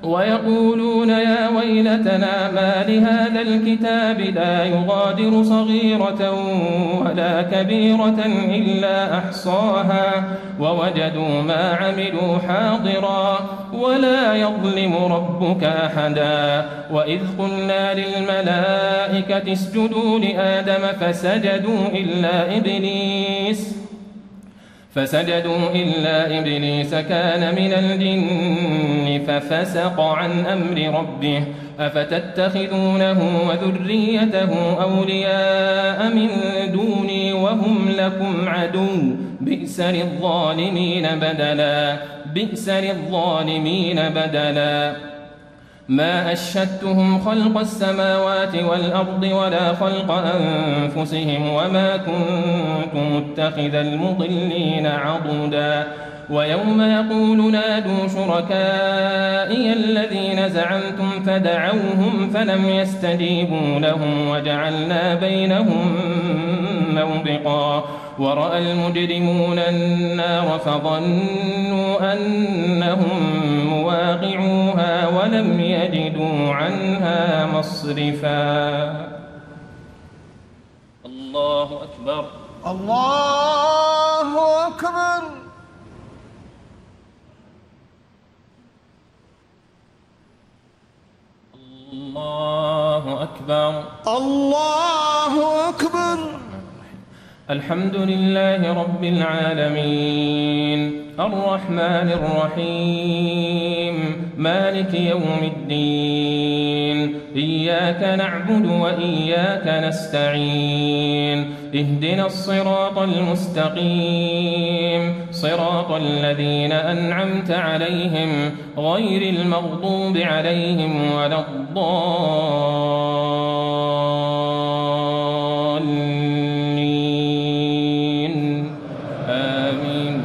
ويقولون يا ويلتنا ما لهذا الكتاب لا يغادر صغيرة ولا كبيرة إلا أحصاها ووجدوا ما عملوا حاضرا ولا يظلم ربك أحدا. وإذ قلنا للملائكة اسجدوا لآدم فسجدوا إلا إبليس فسجدوا إلا إبليس كان من الجن ففسق عن أمر ربه أفتتخذونه وذريته أولياء من دوني وهم لكم عدو بئس للظالمين بدلا بئس للظالمين بدلا. ما أشهدتهم خلق السماوات والأرض ولا خلق أنفسهم وما كنت متخذ المضلين عضدا. ويوم يقول نادوا شركائي الذين زعمتم فدعوهم فلم يستجيبوا لهم وجعلنا بينهم موبقا. ورأى المجرمون النار فظنوا أنهم مواقعوها ولم يجدوا عنها مصرفا. الله أكبر الله أكبر. الله أكبر الله أكبر. الحمد لله رب العالمين الرحمن الرحيم مالك يوم الدين إياك نعبد وإياك نستعين اهدنا الصراط المستقيم صراط الذين أنعمت عليهم غير المغضوب عليهم ولا الضالين آمين.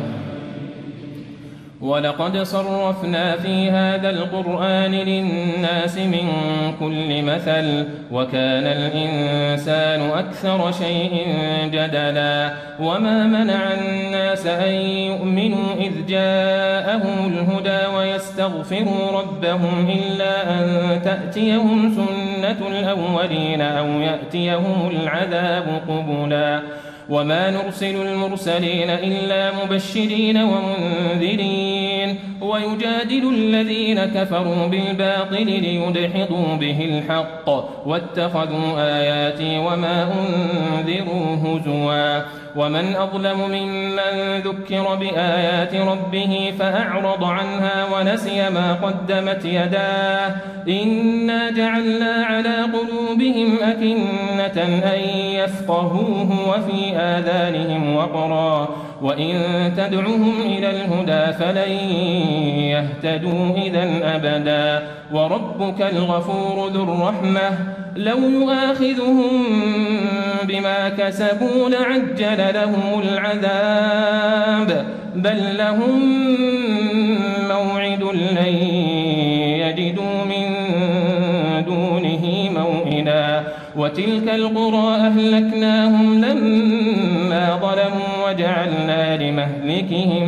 ولقد صرفنا في هذا القرآن للناس من كل مثل وكان الإنسان أكثر شيء جدلا. وما منع الناس أن يؤمنوا إذ جاءهم الهدى ويستغفروا ربهم إلا أن تأتيهم سنة الأولين أو يأتيهم العذاب قبلا. وما نرسل المرسلين إلا مبشرين ومنذرين ويجادل الذين كفروا بالباطل ليدحضوا به الحق واتخذوا آياتي وما أنذروا هزوا. ومن أظلم ممن ذكر بآيات ربه فأعرض عنها ونسي ما قدمت يداه إنا جعلنا على قلوبهم أكنة أن يفقهوه وفي آذانهم وقرا وإن تدعهم إلى الهدى فلن يهتدوا إذن أبدا. وربك الغفور ذو الرحمة لو يؤاخذهم بما كسبوا لعجل لهم العذاب بل لهم موعد لن يجدوا من دونه موئلا. وتلك القرى أهلكناهم لما ظلموا وجعلنا لمهلكهم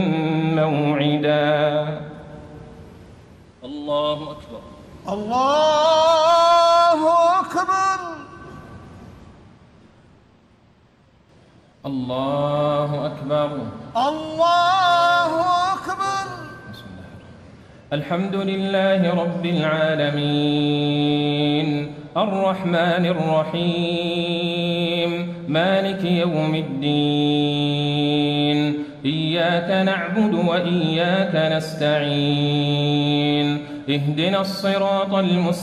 موعدا. الله أكبر الله أكبر. الله أكبر الله أكبر. الحمد لله رب العالمين الرحمن الرحيم مالك يوم الدين إياك نعبد وإياك نستعين اهدنا الصراط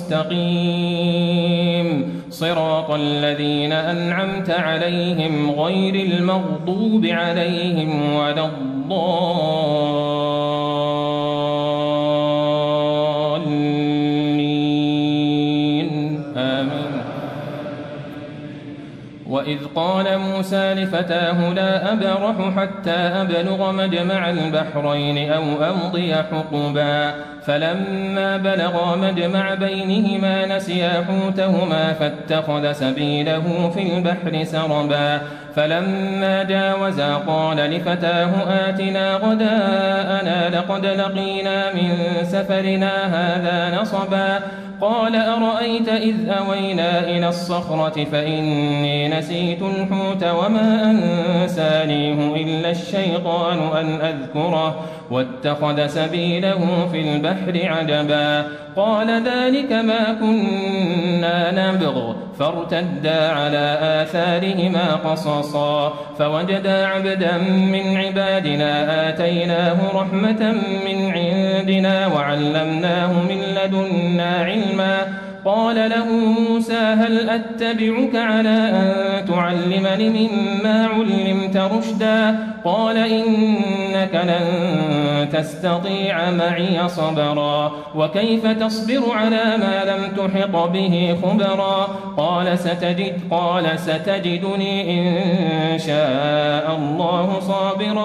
المستقيم صراط الذين أنعمت عليهم غير المغضوب عليهم ولا الضالين آمين. وإذ قال موسى لفتاه لا أبرح حتى أبلغ مجمع البحرين أو أمضي حقبا فلما بلغا مجمع بينهما نسيا حوتهما فاتخذ سبيله في البحر سربا فلما جاوزا قال لفتاه آتنا غداءنا لقد لقينا من سفرنا هذا نصبا قال أرأيت إذ أوينا إلى الصخرة فإني نسيت الحوت وما أنسانيه إلا الشيطان أن أذكره واتخذ سبيله في البحر عجبا قال ذلك ما كنا نبغ فارتدا على آثارهما قصصا فوجدا عبدا من عبادنا آتيناه رحمة من عندنا وعلمناه من لدنا علما قال له موسى هل أتبعك على أن تعلمني مما علمت رشدا قال إنك لن تستطيع معي صبرا وكيف تصبر على ما لم تحط به خبرا قال ستجد قال ستجدني إن شاء الله صابرا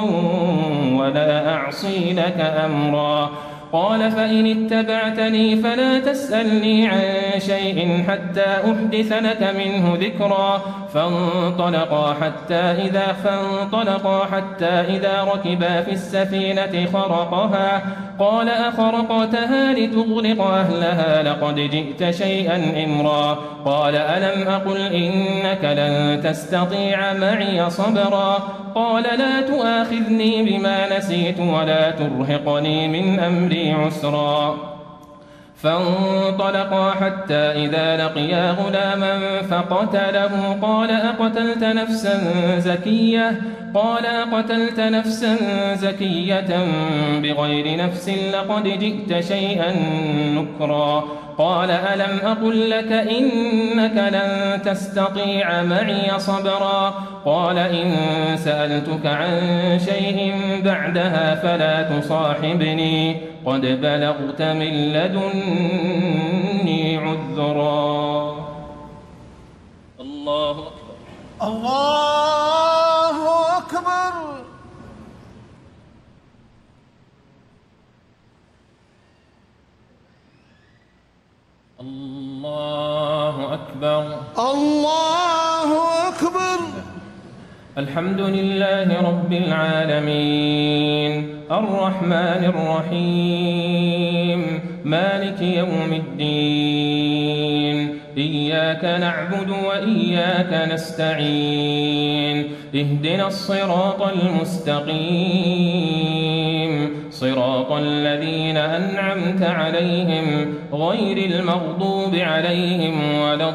ولا أعصي لك أمرا قال فإن اتبعتني فلا تسألني عن شيء حتى أحدث لك منه ذكرا فانطلقا حتى إذا فانطلقا حتى إذا ركبا في السفينة خرقها قال أخرقتها لتغرق أهلها لقد جئت شيئا إمرا قال ألم أقل إنك لن تستطيع معي صبرا قال لا تؤاخذني بما نسيت ولا ترهقني من أمري عسرا فانطلقا حتى إذا لقيا غلاما فقتله قال أقتلت نفسا زكية قال أقتلت نفسا زكية بغير نفس لقد جئت شيئا نكرا قال ألم أقل لك إنك لن تستطيع معي صبرا قال إن سألتك عن شيء بعدها فلا تصاحبني قد بلغت من لدني عذرا الله أكبر الله أكبر الله أكبر الله أكبر الحمد لله رب العالمين الرحمن الرحيم مالك يوم الدين إياك نعبد وإياك نستعين اهدنا الصراط المستقيم صراط الذين أنعمت عليهم غير المغضوب عليهم ولا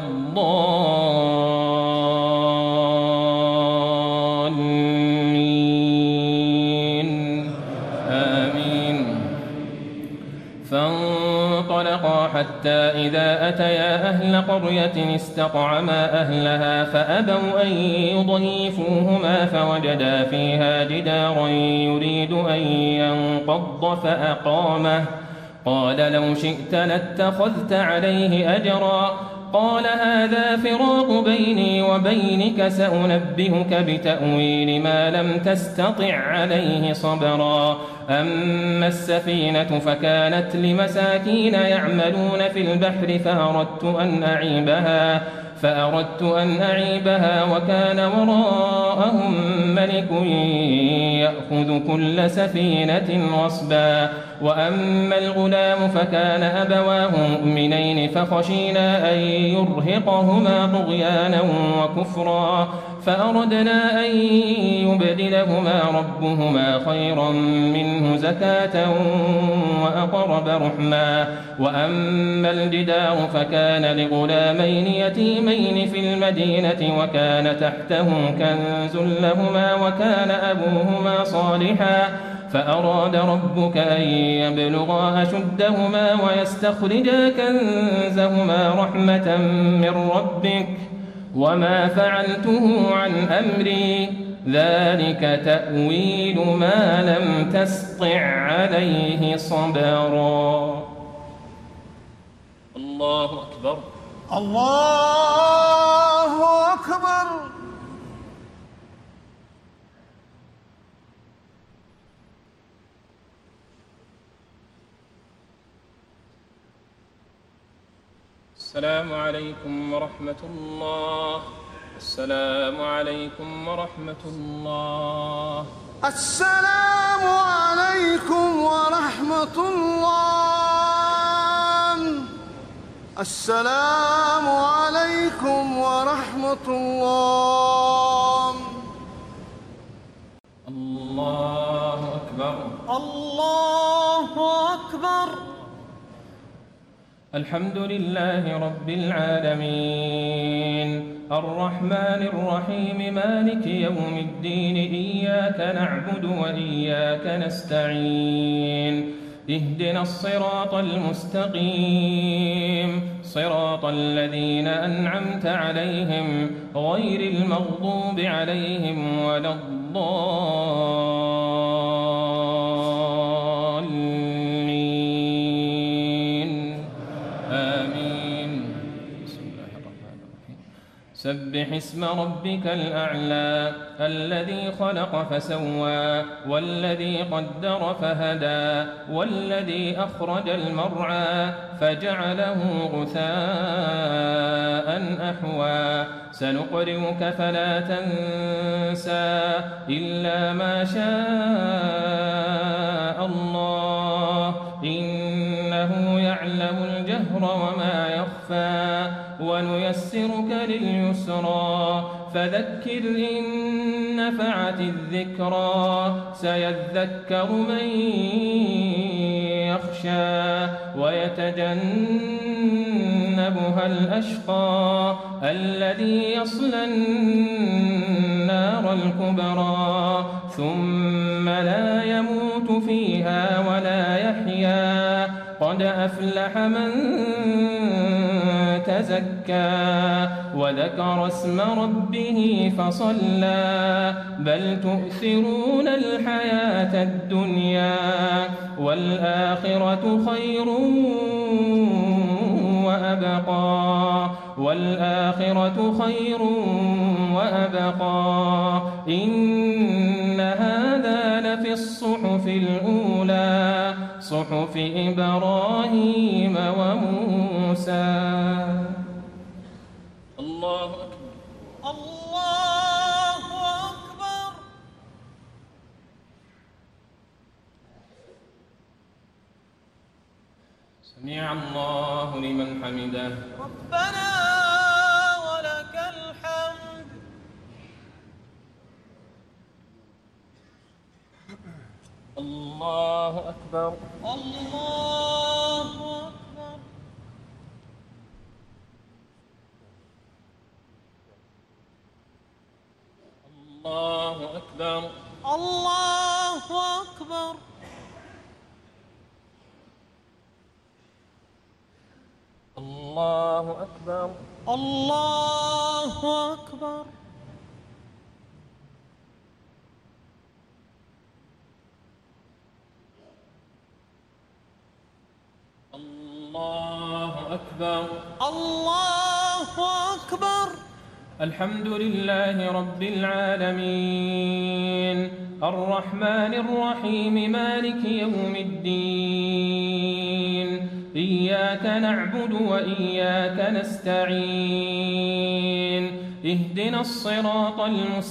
الضالين آمين فانطلقا حتى إذا أتيا أهل قرية استطعما أهلها فأبوا أن يضيفوهما فوجدا فيها جدارا يريد أن ينقض فأقامه قال لو شئت لاتخذت عليه أجرا قال هذا فراق بيني وبينك سأنبهك بتأويل ما لم تستطع عليه صبرا أما السفينة فكانت لمساكين يعملون في البحر فأردت أن أعيبها فأردت أن أعيبها وكان وراءهم ملك يأخذ كل سفينة غصبا وأما الغلام فكان أبواه مؤمنين فخشينا أن يرهقهما طغيانا وكفرا فأردنا أن يبدلهما ربهما خيرا منه زكاة وأقرب رحما وأما الجدار فكان لغلامين يتيمين في المدينة وكان تحته كنز لهما وكان أبوهما صالحا فأراد ربك أن يبلغا أشدهما ويستخرجا كنزهما رحمة من ربك وما فعلته عن أمري ذلك تأويل ما لم تسطع عليه صبرا الله أكبر الله أكبر السلام عليكم ورحمة الله السلام عليكم ورحمة الله. السلام عليكم ورحمة الله. السلام عليكم ورحمة الله. الله أكبر. الله أكبر. الحمد لله رب العالمين الرحمن الرحيم مالك يوم الدين إياك نعبد وإياك نستعين اهدنا الصراط المستقيم صراط الذين أنعمت عليهم غير المغضوب عليهم ولا الضالين آمين. بسم الله الرحمن الرحيم. سبح اسم ربك الأعلى الذي خلق فسوى والذي قدر فهدى والذي أخرج المرعى فجعله غثاء أحوى سنقرئك فلا تنسى إلا ما شاء الله إنه يعلم الجهر وما يخفى ونيسرك لليسرى فذكر إن نفعت الذكرى سيذكر من يخشى ويتجنبها الأشقى الذي يصلى النار الكبرى ثم لا يموت فيها ولا يحيا قد أفلح من تزكى وذكر اسم ربه فصلى بل تؤثرون الحياة الدنيا والآخرة خير وأبقى والآخرة خير وأبقى إن هذا لفي الصحف الأولى صحف إبراهيم وموسى. الله أكبر. الله أكبر. سمع الله لمن حمده. ربنا ولك الحمد. الله أكبر. الله أكبر. الله أكبر. الله أكبر. الله أكبر. الله أكبر. الله أكبر. الله أكبر. الحمد لله رب العالمين الرحمن الرحيم مالك يوم الدين إياك نعبد وإياك نستعين اهدنا الصراط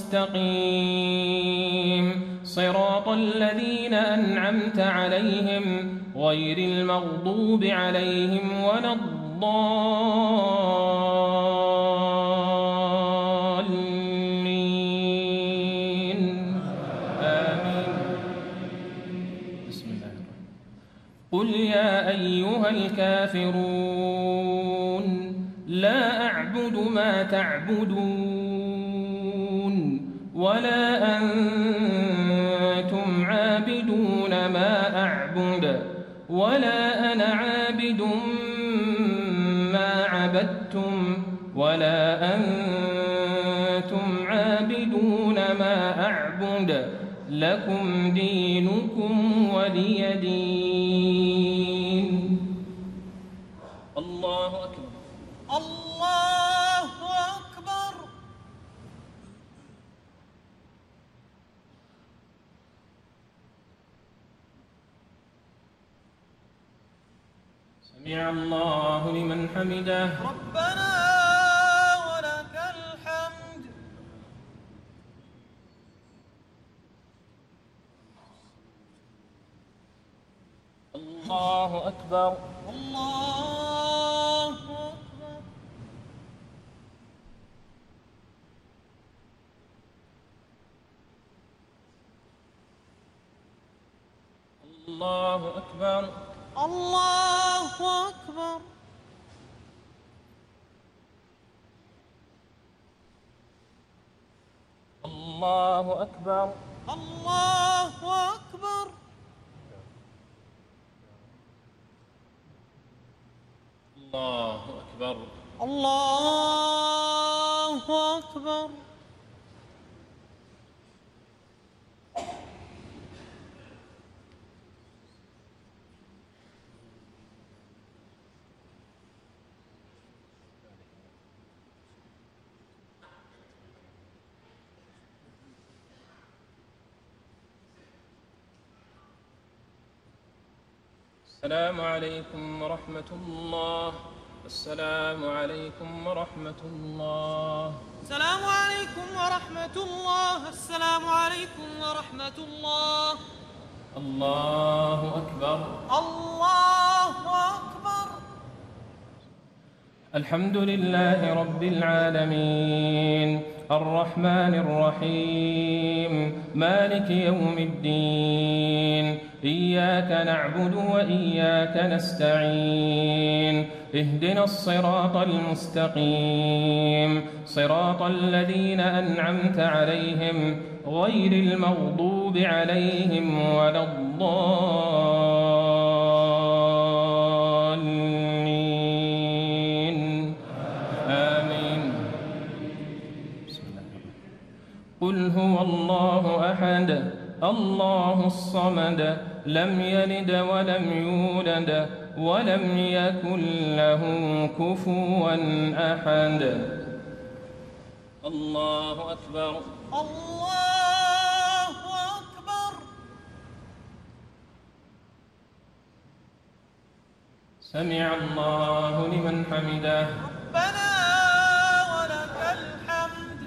المستقيم صراط الذين أنعمت عليهم غير المغضوب عليهم ولا الضالين آمين. بسم الله الرحمن الرحيم. قل يا أيها الكافرون لا أعبد ما تعبدون ولا أنتم عابدون ما أعبد ولا أنا عابد ما عبدتم ولا أنتم عابدون ما أعبد لكم دينكم ولي دين. الله أكبر. الله أكبر. سمع الله لمن حمده. ربنا ولك الحمد. الله أكبر. الله أكبر. الله أكبر. الله أكبر. الله أكبر. الله أكبر. الله أكبر. الله أكبر. السلام عليكم ورحمة الله. السلام عليكم ورحمة الله. السلام عليكم ورحمة الله. السلام عليكم ورحمة الله. الله أكبر. الله أكبر. الحمد لله رب العالمين الرحمن الرحيم مالك يوم الدين إياك نعبد وإياك نستعين اهدنا الصراط المستقيم صراط الذين أنعمت عليهم غير المغضوب عليهم ولا الضالين آمين. قل هو الله أحد الله الصمد لم يلد ولم يولد ولم يكن له كفوا أحد. الله أكبر. الله أكبر. سمع الله لمن حمده. ربنا ولك الحمد.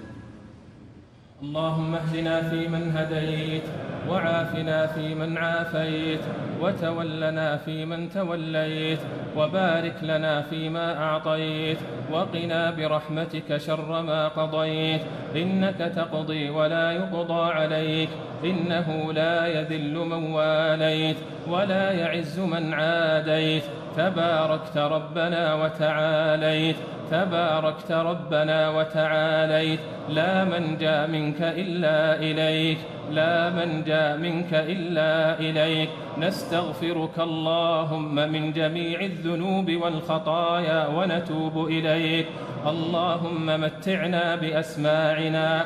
اللهم اهدنا فيمن هديت وعافنا فيمن عافيت وتولنا فيمن توليت وبارك لنا فيما أعطيت وقنا برحمتك شر ما قضيت إنك تقضي ولا يقضى عليك إنه لا يذل من واليت ولا يعز من عاديت تباركت ربنا وتعاليت تباركت ربنا وتعاليت لا منجا منك إلا إليك لا منجا منك إلا إليك. نستغفرك اللهم من جميع الذنوب والخطايا ونتوب إليك. اللهم متعنا بأسماعنا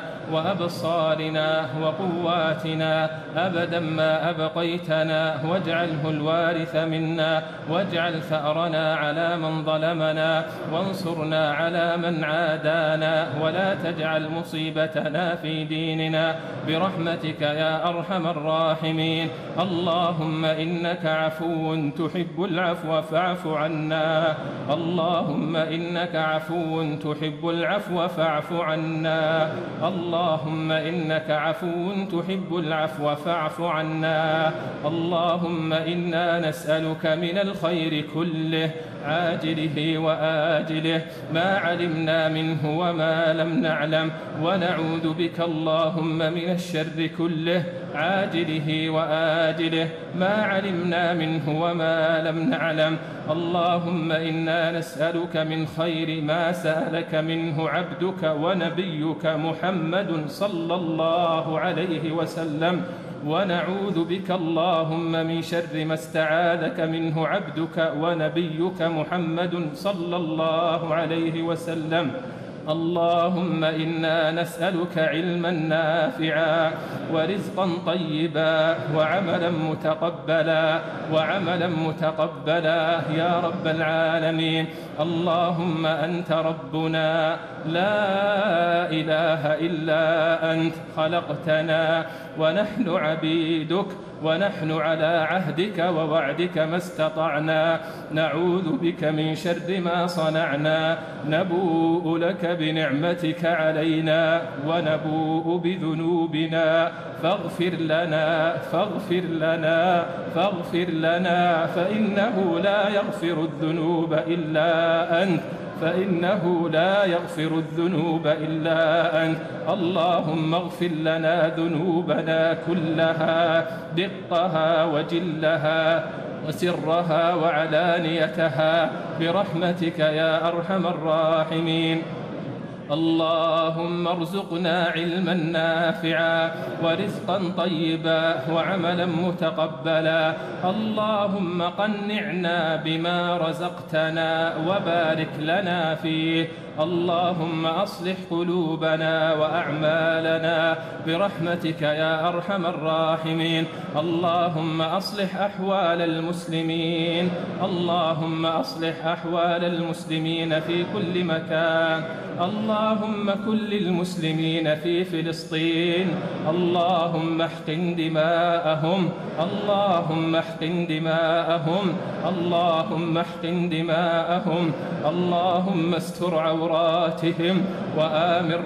وأبصارنا وقواتنا أبدا ما أبقيتنا واجعله الوارث منا واجعل ثأرنا على من ظلمنا وانصرنا على من عادانا ولا تجعل مصيبتنا في ديننا برحمتك يا أرحم الراحمين. اللهم إنك عفو تحب العفو فاعف عنا. اللهم إنك عفو تحب العفو فاعف عنا. اللهم إنك عفو تحب العفو فاعف عنا. اللهم إنا نسألك من الخير كله عاجله وآجله ما علمنا منه وما لم نعلم ونعوذ بك اللهم من الشر كله عاجله وآجله ما علمنا منه وما لم نعلم. اللهم إنا نسألك من خير ما سألك منه عبدك ونبيك محمد صلى الله عليه وسلم ونعوذ بك اللهم من شر ما استعاذك منه عبدك ونبيك محمد صلى الله عليه وسلم. اللهم إنا نسألك علما نافعا ورزقا طيبا وعملا متقبلا وعملا متقبلا يا رب العالمين. اللهم أنت ربنا لا إله إلا أنت خلقتنا ونحن عبيدك ونحن على عهدك ووعدك ما استطعنا، نعوذ بك من شر ما صنعنا، نبوء لك بنعمتك علينا ونبوء بذنوبنا، فاغفر لنا فاغفر لنا فاغفر لنا فإنه لا يغفر الذنوب إلا أنت فإنه لا يغفر الذنوب إلا أنت. اللهم اغفر لنا ذنوبنا كلها، دقها وجلها وسرها وعلانيتها برحمتك يا أرحم الراحمين. اللهم ارزقنا علما نافعا ورزقا طيبا وعملا متقبلا. اللهم قنعنا بما رزقتنا وبارك لنا فيه. اللهم أصلح قلوبنا وأعمالنا برحمتك يا أرحم الراحمين. اللهم أصلح أحوال المسلمين اللهم أصلح أحوال المسلمين في كل مكان. اللهم كن للمسلمين في فلسطين. اللهم احقن دماءهم اللهم احقن دماءهم اللهم احقن دماءهم. اللهم استر عوراتهم وآمن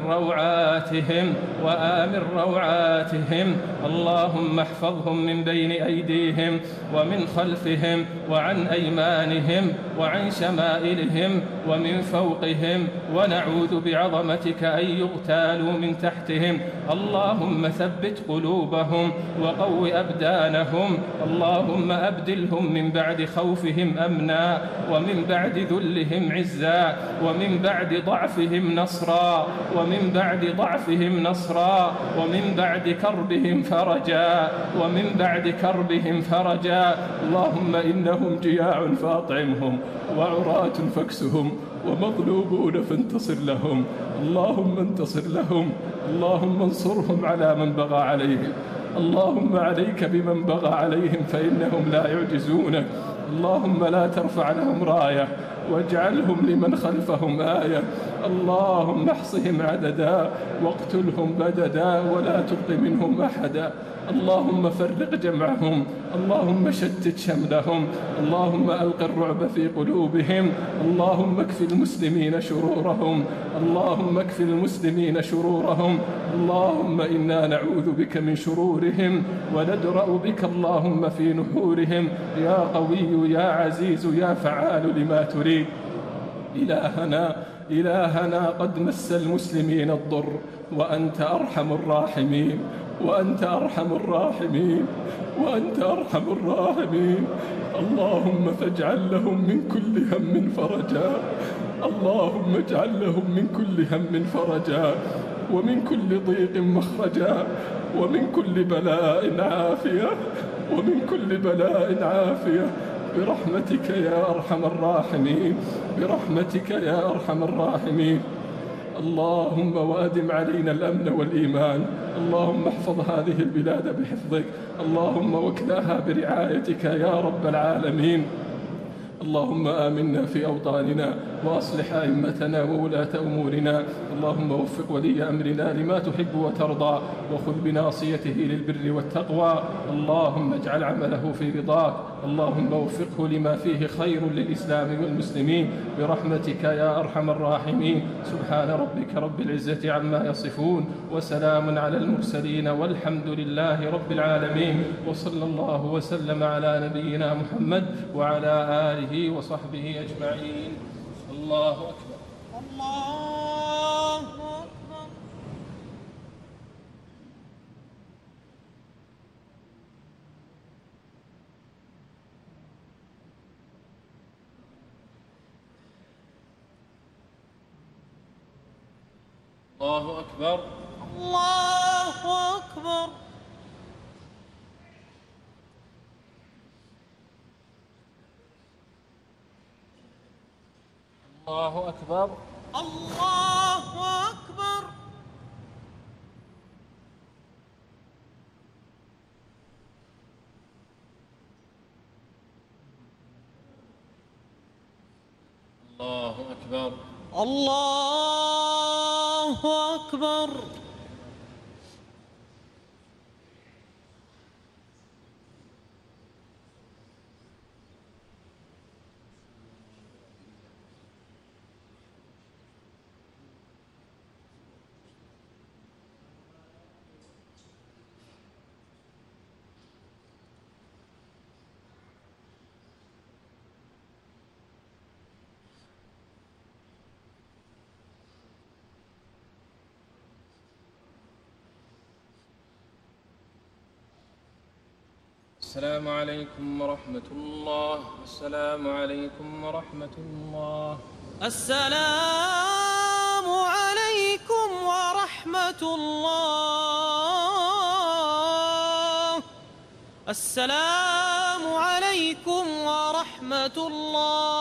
روعاتهم وآمن روعاتهم. اللهم احفظهم من بين أيديهم ومن خلفهم وعن أيمانهم وعن شمائلهم ومن فوقهم، ونعوذ بعظمتك أن يغتالوا من تحتهم. اللهم ثبت قلوبهم وقو أبدانهم. اللهم أبدلهم من بعد خوفهم أمنا، ومن بعد ذلهم عزا، ومن بعد ضعفهم نصرا ومن بعد ضعفهم نصرا ومن بعد كربهم فرجا ومن بعد كربهم فرجا. اللهم إنهم جياع فأطعمهم وعراة فاكسهم ومظلومون فانتصر لهم. اللهم انتصر لهم. اللهم انصرهم على من بغى عليهم. اللهم عليك بمن بغى عليهم فإنهم لا يعجزونك. اللهم لا ترفع لهم راية واجعلهم لمن خلفهم آية. اللهم احصهم عددا واقتلهم بددا ولا تبق منهم أحدا. اللهم فرق جمعهم. اللهم شتت شملهم. اللهم ألق الرعب في قلوبهم. اللهم اكف المسلمين شرورهم. اللهم اكف المسلمين شرورهم. اللهم إنا نعوذ بك من شرورهم وندرأ بك اللهم في نحورهم. يا قوي يا عزيز يا فعال لما تريد. إلهنا إلهنا قد مس المسلمين الضر وأنت أرحم الراحمين وأنت أرحم الراحمين وأنت أرحم الراحمين. اللهم فاجعل لهم من كل هم فرجا. اللهم اجعل لهم من كل هم فرجا ومن كل ضيق مخرجا ومن كل بلاء عافية ومن كل بلاء عافية برحمتك يا أرحم الراحمين برحمتك يا أرحم الراحمين. اللهم وادم علينا الأمن والإيمان. اللهم احفظ هذه البلاد بحفظك. اللهم واكلاها برعايتك يا رب العالمين. اللهم آمنا في أوطاننا وأصلح أئمتنا وولاة أمورنا. اللهم وفق ولي أمرنا لما تحب وترضى وخذ بناصيته للبر والتقوى. اللهم اجعل عمله في رضاك. اللهم وفقه لما فيه خير للإسلام والمسلمين برحمتك يا أرحم الراحمين. سبحان ربك رب العزة عما يصفون وسلام على المرسلين والحمد لله رب العالمين. وصلى الله وسلم على نبينا محمد وعلى آله وصحبه أجمعين. الله أكبر. الله أكبر. الله أكبر. الله أكبر. الله أكبر. الله أكبر. الله أكبر. الله أكبر. السلام عليكم ورحمة الله. السلام عليكم ورحمة الله. السلام عليكم ورحمة الله. السلام عليكم ورحمة الله.